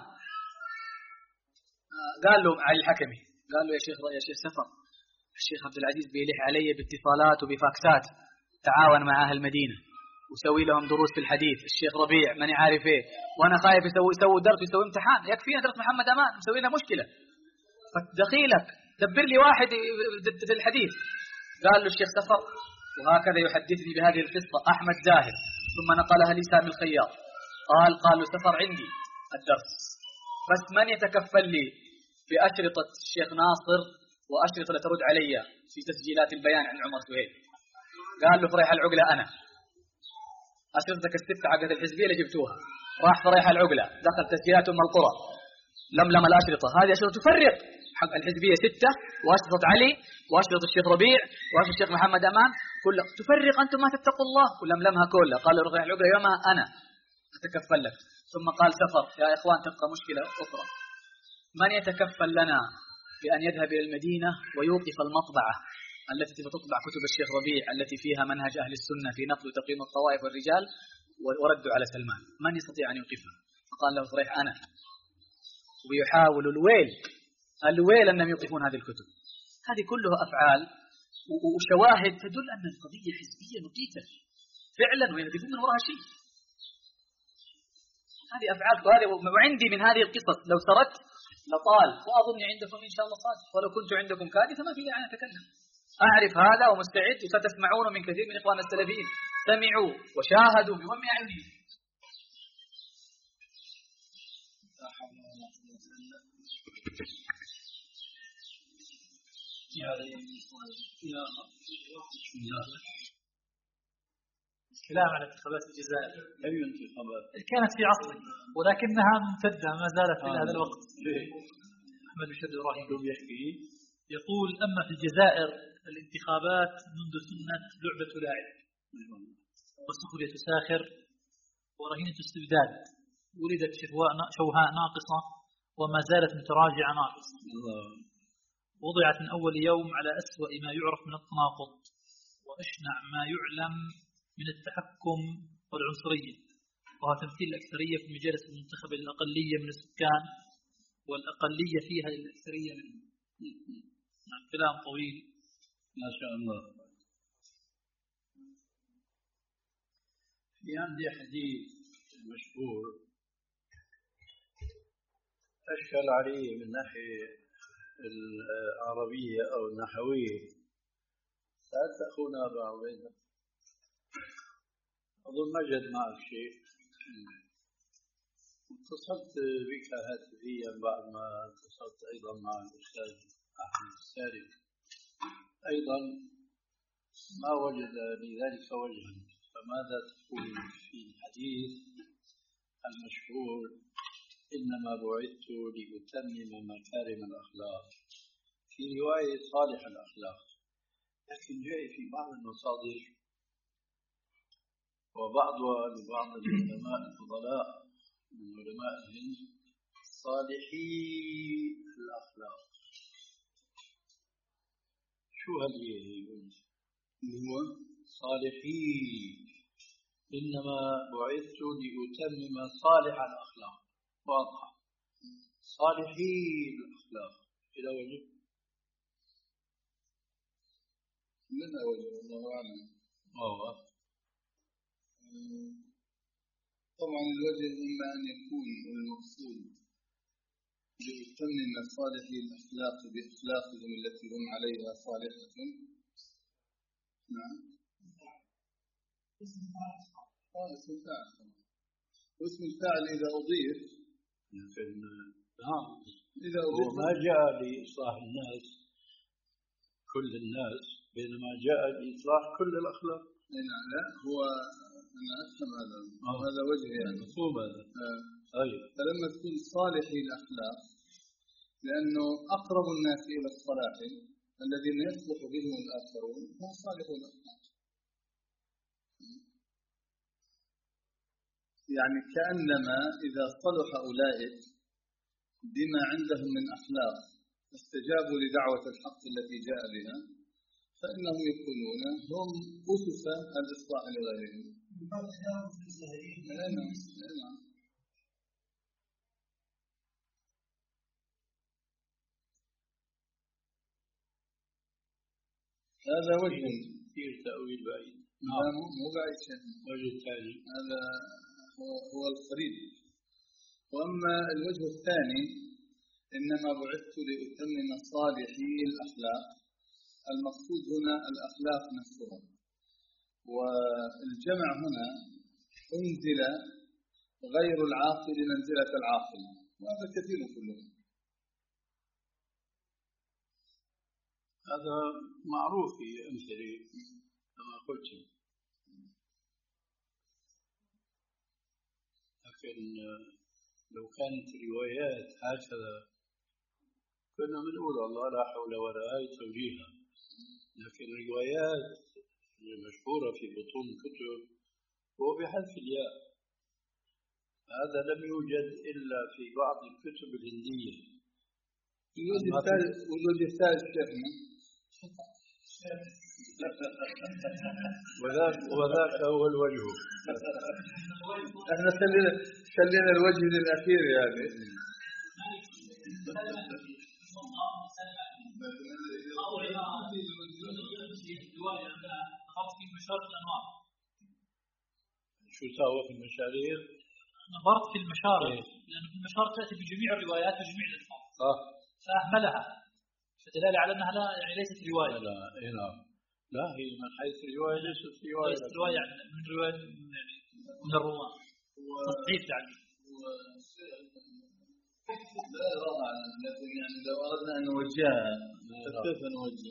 قال له علي الحكمي قال له يا شيخ يا شيخ سفر الشيخ عبد العزيز بيلح علي باتصالات وبفاكسات، تعاون مع أهل المدينة وسوي لهم دروس في الحديث. الشيخ ربيع ماني عارف ايه، وانا خايف يسوي يسوي درس ويسوي امتحان، يكفينا درس محمد امان مسوي لنا مشكله، فدخيلك دبر لي واحد في الحديث. قال له الشيخ سفر، وهكذا يحدثني بهذه القصه احمد زاهر ثم نقلها لي سامي الخياط، قال قال له سفر عندي الدرس بس من يتكفل لي باشرطه الشيخ ناصر واشرطه لترد علي في تسجيلات البيان عن عمر سهيل. قال له فريح العقله انا أشرطتك الستة عقد الحزبية اللي جبتوها، راح فريح العقلة دخل تسجيلات أم القرى لملم الأشرطة، هذه أشرطة تفرق حق الحزبية ستة وأشرطة علي وأشرطة الشيخ ربيع وأشرطة الشيخ محمد أمان كلها تفرق، أنتم ما تتقوا الله ولملمها كلها. قال فريح العقلة يومها أنا أتكفل لك. ثم قال سفر يا إخوان تبقى مشكلة أخرى، من يتكفل لنا بأن يذهب إلى المدينة ويوقف المطبعة التي تطبع كتب الشيخ ربيع التي فيها منهج أهل السنة في نقل وتقييم الطوائف والرجال وردوا على سلمان، من يستطيع أن يوقفها؟ فقال له فريح أنا. ويحاول الويل الويل أنهم يوقفون هذه الكتب. هذه كلها أفعال وشواهد تدل أن القضية حزبية مقيتة فعلا ويهدفون من وراها شيء. هذه أفعال وهذه، وعندي من هذه القصص لو سردت لطال، وأظن عندكم إن شاء الله صادق، ولو كنت عندكم كارثة ما في داعي أن أتكلم. أعرف هذا ومستعد، وستسمعون من كثير من إخوان السلفيين سمعوا وشاهدوا بهم أعينهم. كلام على انتخابات الجزائر. أي انتخابات؟ كانت في عصري ولكنها ممتدة ما زالت إلى هذا الوقت. أحمد بشد إبراهيم لو بيحكي يقول أما في الجزائر الانتخابات منذ سنة لعبة لاعب وسخرية ساخر ورهينة استبداد، ولدت شوهاء ناقصة وما زالت متراجعة ناقصة، وضعت من أول يوم على أسوأ ما يعرف من التناقض وأشنع ما يعلم من التحكم والعنصرية، وهو تمثيل الأكثرية في المجالس المنتخبة للأقلية من السكان والأقلية فيها للأكثرية منهم. كلام طويل ما شاء الله. في عندي حديث مشهور أشكل عليه من ناحية العربية أو النحوية. سألت أخونا أبا عبيدة أظن ما جد معك شيء، اتصلت بك هاتفيا بعد ما اتصلت أيضا مع الأستاذ أحمد الساري أيضا ما وجد لذلك وجها. فماذا تقول في الحديث المشهور إنما بعثت لأتمم مكارم الأخلاق، في رواية صالح الأخلاق، لكن جاء في بعض المصادر وبعضها لبعض العلماء الفضلاء من علماء الهند صالحي الأخلاق. شو هذه اللي هو صالحي؟ إنما بعثت لأتمم صالح الأخلاق، واضحة صالحي الأخلاق إلى وجه لنا وجه الله أعلم. أوه. طبعا الوجه إما أن يكون المقصود ليتمم صالحي الأخلاق بأخلاقهم التي هم عليها صالحة. نعم. اسم الفاعل. واسم الفاعل إذا أضيف لكن نعم إذا أضيف ما جاء لإصلاح الناس كل الناس، بينما جاء لإصلاح كل الأخلاق. نعم لا هو أنا أفهم هذا آه. هذا وجه يعني مفهوم هذا. آه. طيب فلما تكون صالحي الأخلاق لأنه أقرب الناس إلى الصلاح الذين يصلح بهم الآخرون هم صالح الأخلاق، يعني كأنما إذا صلح أولئك بما عندهم من أخلاق استجابوا لدعوة الحق التي جاء بها فإنهم يكونون هم أسس الإصلاح لغيرهم. هذا وجه كثير تأويل بعيد. نعم مو بعيد شيء. وجه ثاني هذا هو هو القريب. وأما الوجه الثاني إنما بعثت لأتمم صالحي الأخلاق، المقصود هنا الأخلاق نفسها، والجمع هنا أنزل غير العاقل منزلة العاقل، وهذا كثير كله. هذا معروف في أمثلة كما قلت، لكن لو كانت روايات هكذا كنا بنقول والله لا حول ولا قوة توجيهها، لكن الروايات المشهورة في بطون الكتب هو بحذف الياء، هذا لم يوجد إلا في بعض الكتب الهندية. والوجه الثالث شيخنا وذاك وذاك هو الوجه. احنا خلينا خلينا الوجه للأخير يعني. شو سوى في المشاريع؟ نظرت في المشارع لأن في المشارع تأتي بجميع الروايات وجميع الألفاظ صح، فأهملها فدلالة على أنها لا يعني ليست رواية. لا إيه نعم لا هي من حيث الرواية ليست رواية، ليست رواية يعني من رواية يعني من الرواة تصحيح يعني لا رضا، لكن يعني لو أردنا أن نوجهها كيف نوجه؟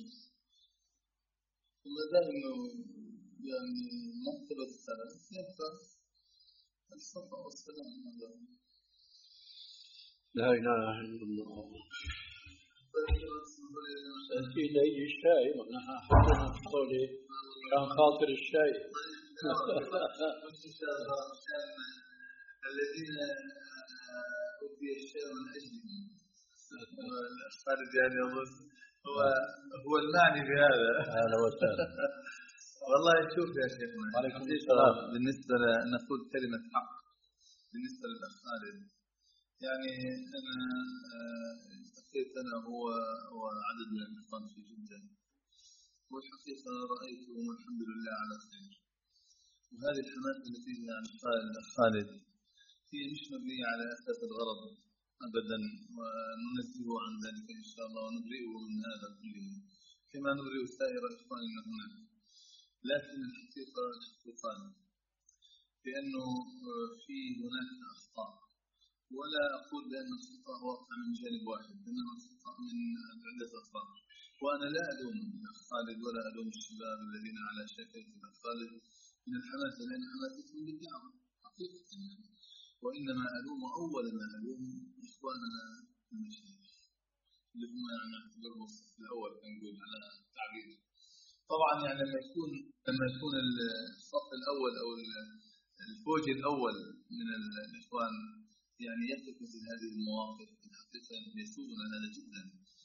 ثم ذا إنه يعني مرتبة السلام يبقى الصفا والسلام. لا إله إلا الله. سألتي لي الشاي ونحن حطينا في طولي كان خاطر الشاي. الذين أوتي الشيء من أجلهم خالد يعني أظن هو هو المعني بهذا. أهلا وسهلا. والله شوف يا شيخنا عليكم السلام. بالنسبة نقول كلمة حق بالنسبة للأخ خالد، يعني أنا التقيت أنا هو وعدد من الإخوان في جدة، والحقيقة رأيتهم والحمد لله على خير. وهذه الحماس التي عن خالد هي مش مبنية على أساس الغرض أبدا، وننزه عن ذلك إن شاء الله ونبرئه من هذا كله كما نبرئ سائر إخواننا هناك. لكن الحقيقة تقال بأنه في هناك أخطاء، ولا أقول بأن الخطأ واقع من جانب واحد، إنما الخطأ من عدة أطراف. وأنا لا ألوم خالد ولا ألوم الشباب الذين على شاكلة خالد من الحماسة، لأن حماستهم بالدعوة حقيقة، وإنما ألوم أول ما ألوم إخواننا المشايخ اللي هم يعني نعتبرهم الصف الأول كنقول على التعبير. طبعا يعني لما يكون لما يكون الصف الأول أو الفوج الأول من الإخوان يعني يقف في هذه المواقف الحقيقة يسوءنا هذا جدا.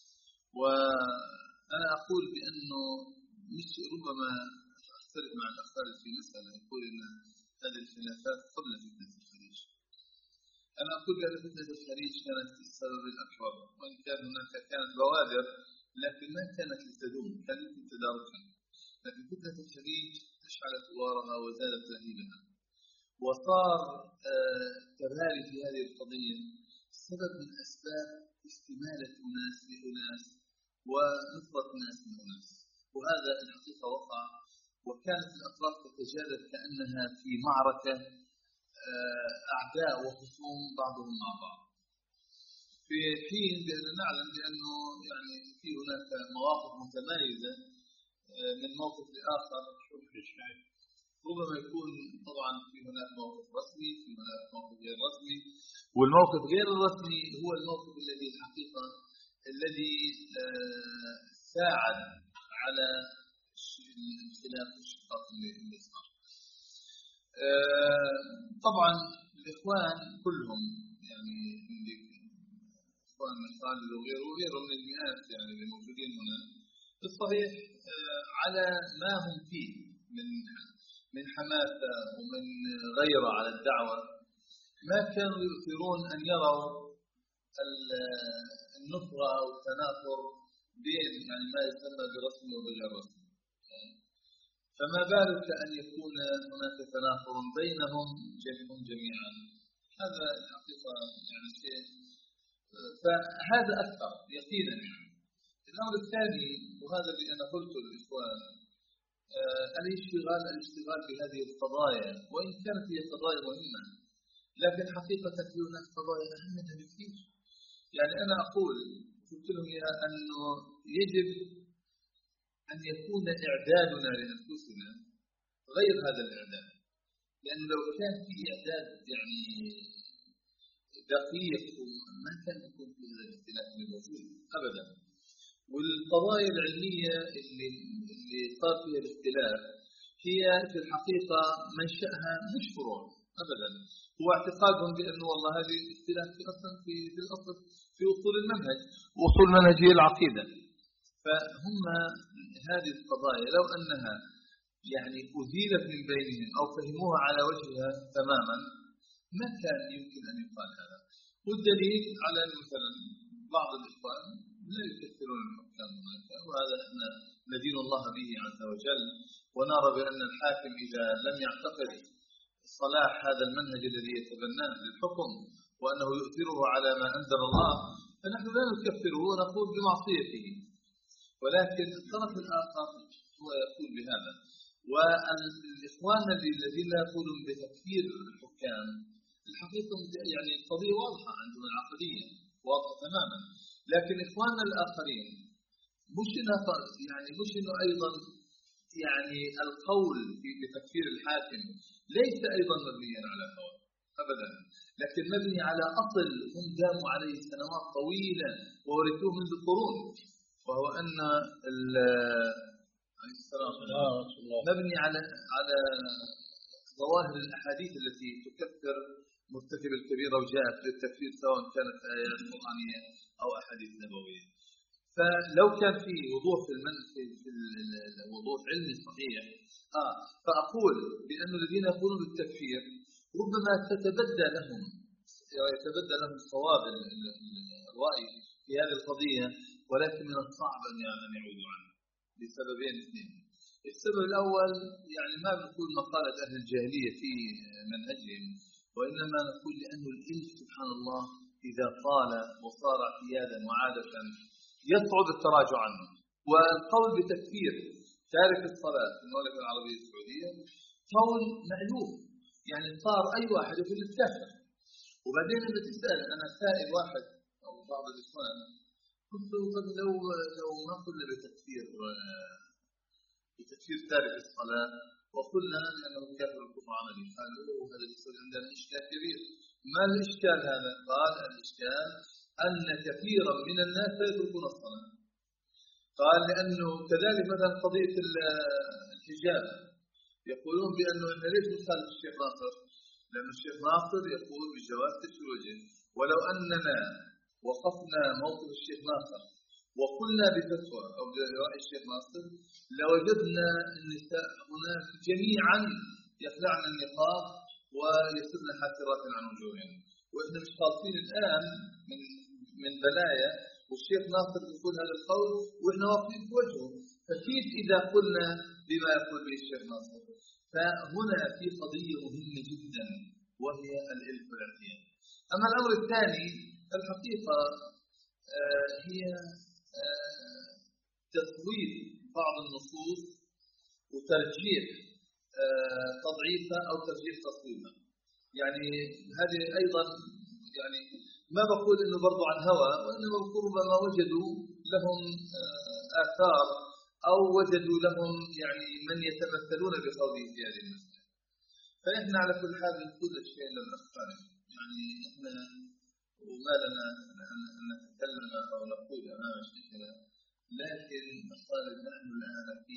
وأنا أقول بأنه مش ربما أختلف مع الأخوان في مسألة، يقول إن هذه الخلافات قبل فتنة الخليج. أنا أقول بأن فتنة الخليج كانت السبب الأكبر، وإن كان هناك كانت بوادر لكن ما كانت لتدوم، كانت تداركا. لكن فتنة الخليج أشعلت أوارها وزادت لهيبها، وصار التباري في هذه القضية سبب من أسباب استمالة الناس لأناس ونصرة الناس لأناس، وهذا الحقيقة وقع. وكانت الأطراف تتجادل كأنها في معركة أعداء وخصوم بعضهم مع بعض، في حين بأن نعلم بأنه يعني في هناك مواقف متمايزة من موقف لآخر. ربما يكون طبعا في هناك موقف رسمي، في هناك موقف غير رسمي، والموقف غير الرسمي هو الموقف الذي الحقيقة الذي ساعد على الخلاف والشقاق اللي صار. طبعا الإخوان كلهم يعني إخوان من خالد وغيره وغيره من المئات يعني الموجودين هنا بالصحيح على ما هم فيه من من حماسة ومن غيرة على الدعوة، ما كانوا يؤثرون أن يروا النفرة أو التنافر بين يعني ما يسمى برسمي وبغير رسمي. فما بالك أن يكون هناك تنافر بينهم جميعا؟ هذا الحقيقة يعني شيء، فهذا أكثر يقينا. الأمر الثاني وهذا اللي أنا قلته للإخوان، الاشتغال الاشتغال بهذه القضايا، وإن كانت هي قضايا مهمة لكن حقيقة في هناك قضايا أهم منها بكثير. يعني أنا أقول قلت لهم أنه يجب أن يكون إعدادنا لأنفسنا غير هذا الإعداد، لأن لو كان في إعداد يعني دقيق ما كان يكون في هذا الاختلاف الموجود أبدا. والقضايا العلمية اللي اللي صار فيها الاختلاف هي في الحقيقة منشأها مش فروع أبدا، هو اعتقادهم بأنه والله هذه الاختلاف في أصلا في في الأصل في أصول المنهج وأصول منهجية العقيدة. فهم هذه القضايا لو أنها يعني أزيلت من بينهم أو فهموها على وجهها تماما ما كان يمكن أن يقال هذا. والدليل على مثلا بعض الإخوان لا يكثرون الحكام هناك، وهذا احنا ندين الله به عز وجل، ونرى بأن الحاكم إذا لم يعتقد صلاح هذا المنهج الذي يتبناه للحكم وأنه يؤثره على ما أنزل الله فنحن لا نكفره ونقول بمعصيته. ولكن الطرف الآخر هو يقول بهذا. والإخوان الذين لا يقولون بتكفير الحكام الحقيقة يعني القضية واضحة عندهم العقدية واضحة تماما، لكن إخواننا الآخرين مش يعني مش إنه أيضا يعني القول بتكفير الحاكم ليس أيضا مبنيا على هوى أبدا، لكن مبني على أصل هم داموا عليه سنوات طويلة وورثوه منذ قرون، وهو أن مبني على على ظواهر الأحاديث التي تكفر مرتكب الكبيرة وجاءت للتكفير سواء كانت آيات قرآنية أو أحاديث نبوية. فلو كان في وضوح في المن في الوضوح علمي صحيح آه فأقول بأن الذين يقولون بالتكفير ربما تتبدى لهم يتبدى لهم صواب الرأي في هذه القضية، ولكن من الصعب أن يعودوا عنه لسببين اثنين. السبب الأول يعني ما بنقول مقالة أهل الجاهلية في منهجهم، وإنما نقول لأنه الإلف سبحان الله إذا طال وصار اعتيادا وعادة يصعب التراجع عنه. والقول بتكفير تارك الصلاة في المملكة العربية السعودية قول مألوف، يعني صار أي واحد يقول الكافر. وبعدين لما تسأل أنا سائل واحد أو بعض الإخوان قلت له لو لو ما قلنا بتكفير بتكفير تارك الصلاة وقلنا لأنه كافر الكفر عملي، قالوا هذا يصير عندنا إشكال كبير. ما الإشكال هذا؟ قال الإشكال أن كثيرا من الناس يتركون الصلاة. قال لأنه كذلك مثلا قضية الحجاب يقولون بأنه إحنا ليش نخالف الشيخ ناصر؟ لأن الشيخ ناصر يقول بجواز كشف الوجه، ولو أننا وقفنا موقف الشيخ ناصر وقلنا بفتوى أو برأي الشيخ ناصر لوجدنا النساء هناك جميعا يخلعن النقاب ويصرن حافرات عن وجوههن، وإحنا مش خاصين الآن من من بلايا والشيخ ناصر يقول هذا القول وإحنا واقفين في وجهه، فكيف إذا قلنا بما يقول به الشيخ ناصر؟ فهنا في قضية مهمة جدا وهي الإلف والاعتياد. أما الأمر الثاني الحقيقة آه هي آه تصوير بعض النصوص وترجيح آه تضعيفها أو ترجيح تصويبها. يعني هذه أيضا يعني ما بقول إنه برضو عن هوى، وإنما بقول ربما وجدوا لهم آه آثار أو وجدوا لهم يعني من يتمثلون بقوله في هذه المسألة. فإحنا على كل حال نقول الشيء لم نختاره، يعني إحنا وما لنا أن نتكلم أو نقول أمام شيخنا، لكن نفترض نحن الآن في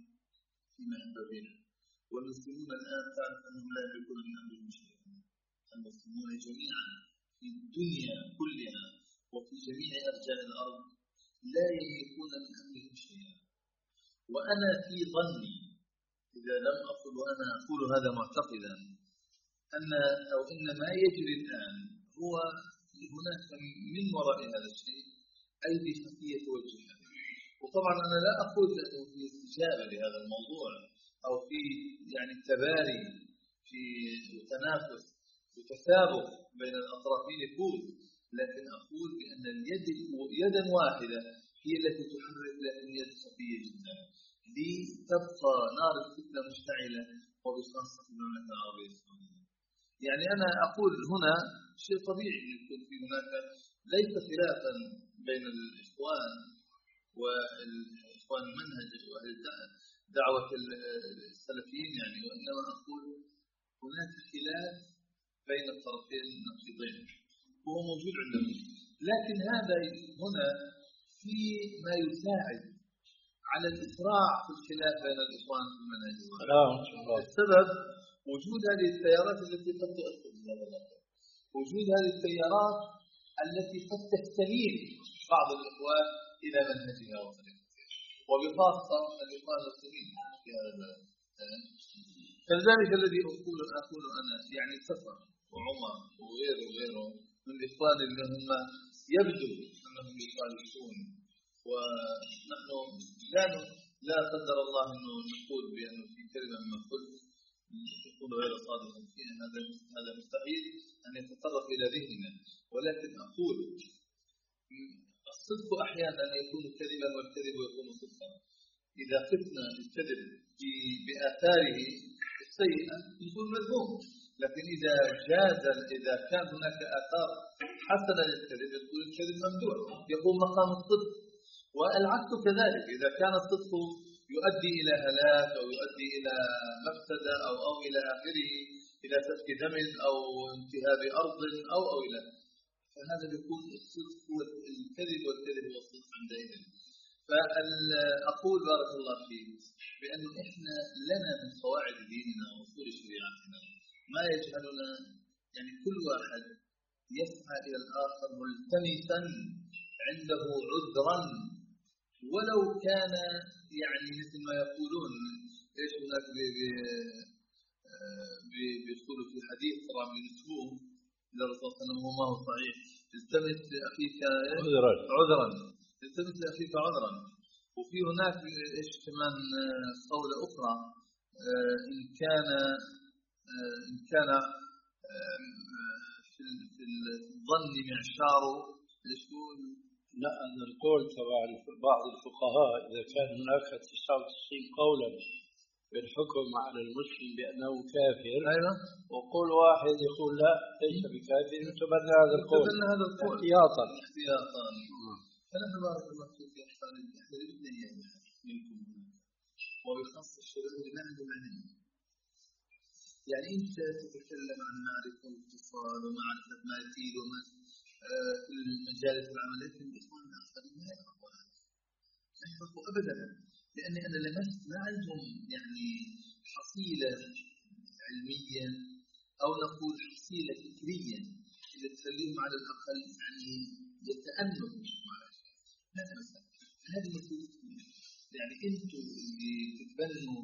في محببنا، والمسلمون الآن تعرف أنهم لا يملكون من أمرهم شيئا. المسلمون جميعا في الدنيا كلها وفي جميع أرجاء الأرض لا يملكون من أمرهم شيئا. وأنا في ظني إذا لم أقل وأنا أقول هذا معتقدا أن أو إن ما يجري الآن هو هناك من وراء هذا الشيء أيدي خفية توجهها. وطبعا أنا لا أقول أنه في استجابة لهذا الموضوع أو في يعني تباري في تنافس وتسابق بين الأطرافين يفوز، لكن أقول بأن اليد يدا واحدة هي التي تحرك، لكن يد خفية جدا لتبقى نار الفتنة مشتعلة وبخاصة في المملكة العربية السعودية. يعني أنا أقول هنا شيء طبيعي يكون في هناك ليس خلافا بين الإخوان والإخوان المنهج ودعوة السلفيين يعني، وإنما أقول هناك خلاف بين الطرفين النقيضين وهو موجود عندنا، لكن هذا هنا في ما يساعد على الإسراع في الخلاف بين الإخوان في المنهج. السبب وجود هذه التيارات التي قد تؤثر في هذا الأمر، وجود هذه التيارات التي قد تستميل بعض الإخوان إلى منهجها وطريقتها، وبخاصة الإخوان المسلمين في هذا البلد. فلذلك الذي أقول أقول أنا يعني سفر وعمر وغيره وغيره من الإخوان اللي هم يبدو أنهم يخالفون، ونحن لا لا قدر الله أنه نقول بأنه في كلمة من قلت تكون غير صادقا فيها، هذا هذا مستحيل أن يتطرق إلى ذهننا، ولكن أقول الصدق أحيانا يكون كذبا والكذب يكون صدقا. إذا قسنا الكذب بآثاره السيئة نقول مذموم، لكن إذا جاز إذا كان هناك آثار حسنة للكذب يقول الكذب ممدوح، يقوم مقام الصدق. والعكس كذلك، إذا كان الصدق يؤدي إلى هلاك أو يؤدي إلى مفسدة أو أو إلى آخره إلى سفك دم أو انتهاب أرض أو أو إلى، فهذا بيكون الصدق هو الكذب والكذب هو الصدق عندئذ. فأقول بارك الله فيك بأن إحنا لنا من قواعد ديننا وأصول شريعتنا ما يجعلنا يعني كل واحد يسعى إلى الآخر ملتمسا عنده عذرا ولو كان يعني مثل ما يقولون ايش هناك بيقولوا في حديث طبعا بنسبوه إذا الرسول صلى الله عليه وسلم ما هو صحيح، التمس لأخيك عذرا عذرا التمس لأخيك عذرا. وفي هناك ايش كمان قولة أخرى إن كان إن كان في الظن معشاره ايش يقول؟ لا، هذا القول تبع بعض الفقهاء إذا كان هناك تسعة وتسعين قولا بالحكم على المسلم بأنه كافر، أيوة. وقول واحد يقول لا ليس بكافر، يتبنى هذا القول احتياطا احتياطا. فنحن بارك الله فيك يا خالد احنا بدنا اياه منكم وبخاصة الشباب اللي ما عندهم علم. يعني انت تتكلم عن معرفة واتصال ومعرفة ما يفيد وما في المجالس العمل، لكن الإخوان الآخرين ما يعرفون ما يعرفوا أبدا، لأني أنا لمست ما عندهم يعني حصيلة علمية أو نقول حصيلة فكرية اللي تخليهم على الأقل يعني يتأملوا هذا مثلا. هذه مسؤوليتكم، يعني أنتم اللي تتبنوا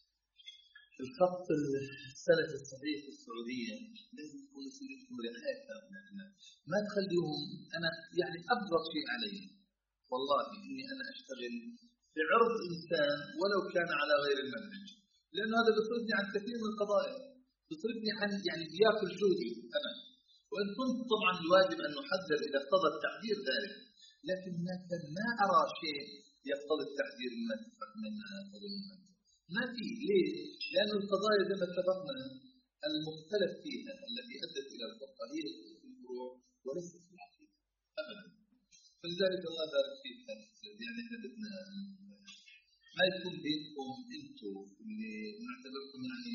الخط السلف الصحيح في السعودية لازم تكون مسؤوليتكم رعاية هؤلاء، ما تخليهم. أنا يعني أبغض شيء علي والله إني أنا أشتغل في عرض إنسان ولو كان على غير المنهج، لأنه هذا بيصرفني عن كثير من القضايا، بيصرفني عن يعني بياكل جهدي أنا. وإن كنت طبعا الواجب أن نحذر إذا اقتضى التحذير ذلك، لكن ما أرى شيء يقتضي التحذير من من قضايا ما في. ليه؟ لأن القضايا زي ما اتفقنا المختلف فيها التي أدت إلى الفرقة هي في الفروع وليست في العقيدة أبدا. فلذلك الله بارك فيك يعني احنا بدنا ما يكون بينكم انتم اللي نعتبركم يعني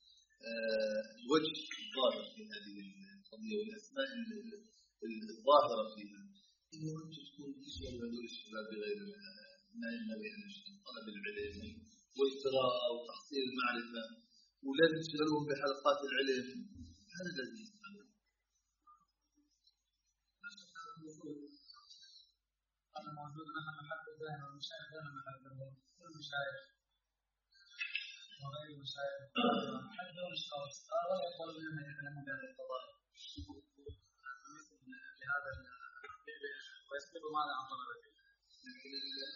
آه الوجه الظاهر في هذه القضية والأسماء الظاهرة فيها، إنه أنتم تكونوا تشغلوا هذول الشباب بغير ما ينبغي أن يشتغل طلب العلم والقراءة وتحصيل المعرفة، ولازم تشغلوهم بحلقات العلم. هذا لازم يستمر. أنا موجود أنا محدد ذهن والمشايخ أنا محدد كل مشايخ وغير المشايخ حتى والاشتراك ولا يقول منهم يتكلمون بهذه القضايا بهذا ويسبقوا ماذا عن طلبته. لكن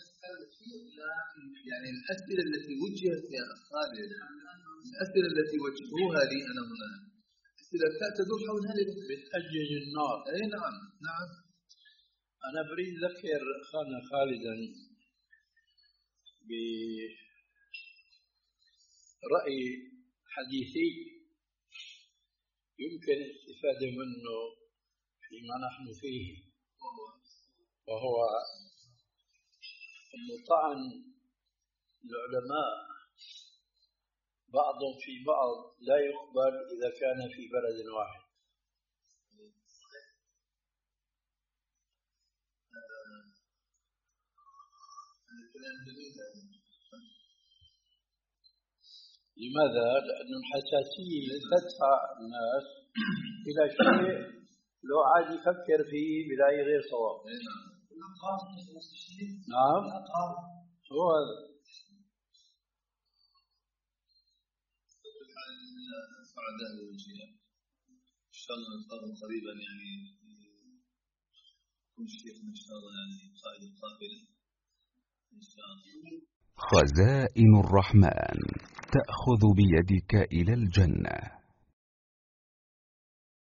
يعني الأسئلة التي وجهت يا خالد، الأسئلة التي وجهوها لي أنا هنا أسئلة تدور حول هذه بتأجج النار. أي نعم نعم. أنا بريد ذكر أخانا خالدا برأي حديثي يمكن الاستفادة منه فيما نحن فيه، وهو أن طعن العلماء بعضهم في بعض لا يقبل إذا كان في بلد واحد. لماذا؟ لأن الحساسية تدفع الناس إلى شيء لو عاد يفكر فيه بلاقي غير صواب. نعم هو هذا. سعداء بالجياء إن شاء الله نلقاهم قريبا، يعني يكون شيخنا إن شاء الله يعني قائد القافلة إن شاء الله. خزائن الرحمن تأخذ بيدك إلى الجنة.